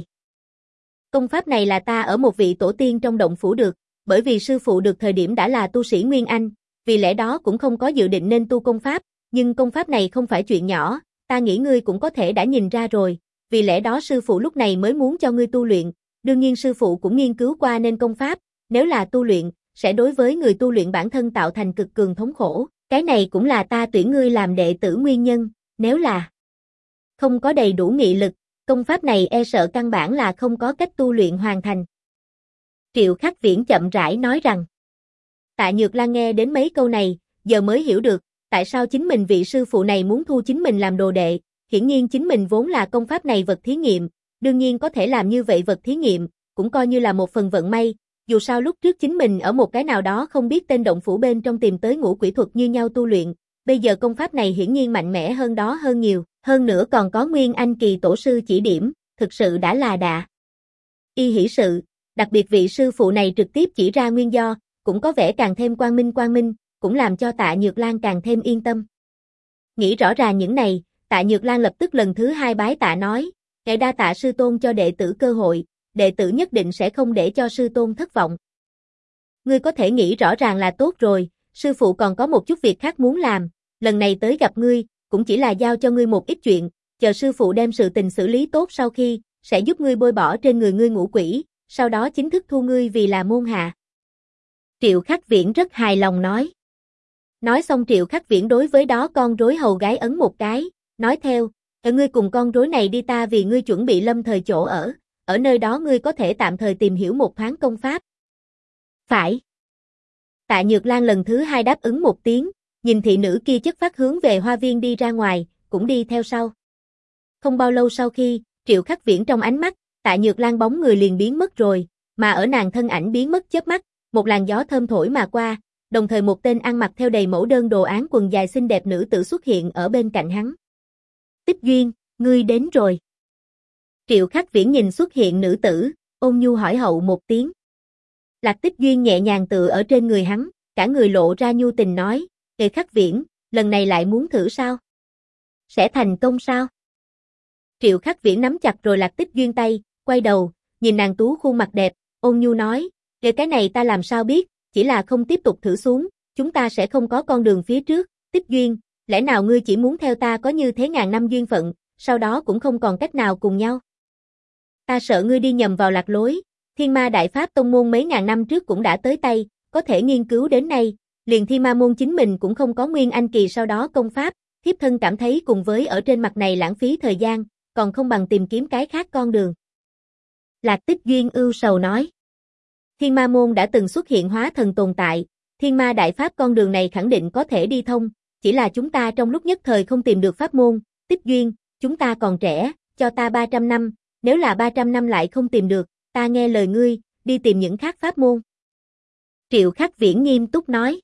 A: pháp này là ta ở một vị tổ tiên trong động phủ được, bởi vì sư phụ được thời điểm đã là tu sĩ Nguyên Anh, vì lẽ đó cũng không có dự định nên tu công pháp, nhưng công pháp này không phải chuyện nhỏ, ta nghĩ ngươi cũng có thể đã nhìn ra rồi, vì lẽ đó sư phụ lúc này mới muốn cho ngươi tu luyện, đương nhiên sư phụ cũng nghiên cứu qua nên công pháp, nếu là tu luyện, sẽ đối với người tu luyện bản thân tạo thành cực cường thống khổ, cái này cũng là ta tuyển ngươi làm đệ tử nguyên nhân, nếu là không có đầy đủ nghị lực, công pháp này e sợ căn bản là không có cách tu luyện hoàn thành. Triệu Khắc Viễn chậm rãi nói rằng, Tạ Nhược Lan nghe đến mấy câu này, giờ mới hiểu được, tại sao chính mình vị sư phụ này muốn thu chính mình làm đồ đệ, hiển nhiên chính mình vốn là công pháp này vật thí nghiệm, đương nhiên có thể làm như vậy vật thí nghiệm, cũng coi như là một phần vận may, dù sao lúc trước chính mình ở một cái nào đó không biết tên động phủ bên trong tìm tới ngũ quỷ thuật như nhau tu luyện, bây giờ công pháp này hiển nhiên mạnh mẽ hơn đó hơn nhiều, hơn nữa còn có Nguyên Anh kỳ tổ sư chỉ điểm, thực sự đã là đà. Y hỷ sự, đặc biệt vị sư phụ này trực tiếp chỉ ra nguyên do, cũng có vẻ càng thêm quang minh, cũng làm cho Tạ Nhược Lan càng thêm yên tâm. Nghĩ rõ ràng những này, Tạ Nhược Lan lập tức lần thứ hai bái tạ nói, ngài đa tạ sư tôn cho đệ tử cơ hội, đệ tử nhất định sẽ không để cho sư tôn thất vọng. Ngươi có thể nghĩ rõ ràng là tốt rồi, sư phụ còn có một chút việc khác muốn làm, lần này tới gặp ngươi, cũng chỉ là giao cho ngươi một ít chuyện, chờ sư phụ đem sự tình xử lý tốt sau khi, sẽ giúp ngươi bôi bỏ trên người ngươi ngũ quỷ, sau đó chính thức thu ngươi vì là môn hạ. Triệu Khắc Viễn rất hài lòng nói. Nói xong Triệu Khắc Viễn đối với đó con rối hầu gái ấn một cái, nói theo, ngươi cùng con rối này đi ta vì ngươi chuẩn bị lâm thời chỗ ở nơi đó ngươi có thể tạm thời tìm hiểu một thoáng công pháp. Phải. Tạ Nhược Lan lần thứ hai đáp ứng một tiếng, nhìn thị nữ kia chất phát hướng về hoa viên đi ra ngoài, cũng đi theo sau. Không bao lâu sau khi, Triệu Khắc Viễn trong ánh mắt, Tạ Nhược Lan bóng người liền biến mất rồi, mà ở nàng thân ảnh biến mất chớp mắt, một làn gió thơm thổi mà qua, đồng thời một tên ăn mặc theo đầy mẫu đơn đồ án quần dài xinh đẹp nữ tử xuất hiện ở bên cạnh hắn. Tích Duyên, ngươi đến rồi. Triệu Khắc Viễn nhìn xuất hiện nữ tử, ôn nhu hỏi hậu một tiếng. Lạc Tích Duyên nhẹ nhàng tựa ở trên người hắn, cả người lộ ra nhu tình nói, Ê Khắc Viễn, lần này lại muốn thử sao? Sẽ thành công sao? Triệu Khắc Viễn nắm chặt rồi Lạc Tích Duyên tay, quay đầu, nhìn nàng tú khuôn mặt đẹp, ôn nhu nói, cái này ta làm sao biết, chỉ là không tiếp tục thử xuống, chúng ta sẽ không có con đường phía trước, Tích Duyên, lẽ nào ngươi chỉ muốn theo ta có như thế ngàn năm duyên phận, sau đó cũng không còn cách nào cùng nhau? Ta sợ ngươi đi nhầm vào lạc lối, Thiên Ma Đại Pháp Tông môn mấy ngàn năm trước cũng đã tới tay, có thể nghiên cứu đến nay, liền Thiên Ma môn chính mình cũng không có nguyên anh kỳ sau đó công pháp, thiếp thân cảm thấy cùng với ở trên mặt này lãng phí thời gian, còn không bằng tìm kiếm cái khác con đường. Lạc Tích Duyên ưu sầu nói. Thiên Ma môn đã từng xuất hiện hóa thần tồn tại, Thiên Ma Đại Pháp con đường này khẳng định có thể đi thông, chỉ là chúng ta trong lúc nhất thời không tìm được pháp môn, Tích Duyên, chúng ta còn trẻ, cho ta 300 năm, nếu là 300 năm lại không tìm được, ta nghe lời ngươi, đi tìm những khác pháp môn. Triệu Khắc Viễn nghiêm túc nói.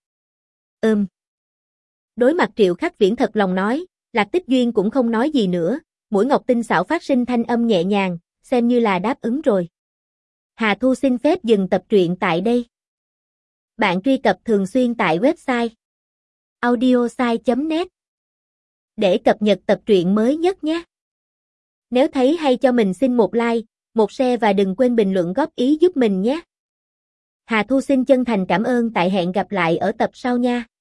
A: Đối mặt Triệu Khắc Viễn thật lòng nói, Lạc Tích Duyên cũng không nói gì nữa, mũi ngọc tinh xảo phát sinh thanh âm nhẹ nhàng, xem như là đáp ứng rồi. Hà Thu xin phép dừng tập truyện tại đây. Bạn truy cập thường xuyên tại website audiosai.net để cập nhật tập truyện mới nhất nhé. Nếu thấy hay cho mình xin một like, một share và đừng quên bình luận góp ý giúp mình nhé. Hà Thu xin chân thành cảm ơn, tại hẹn gặp lại ở tập sau nha.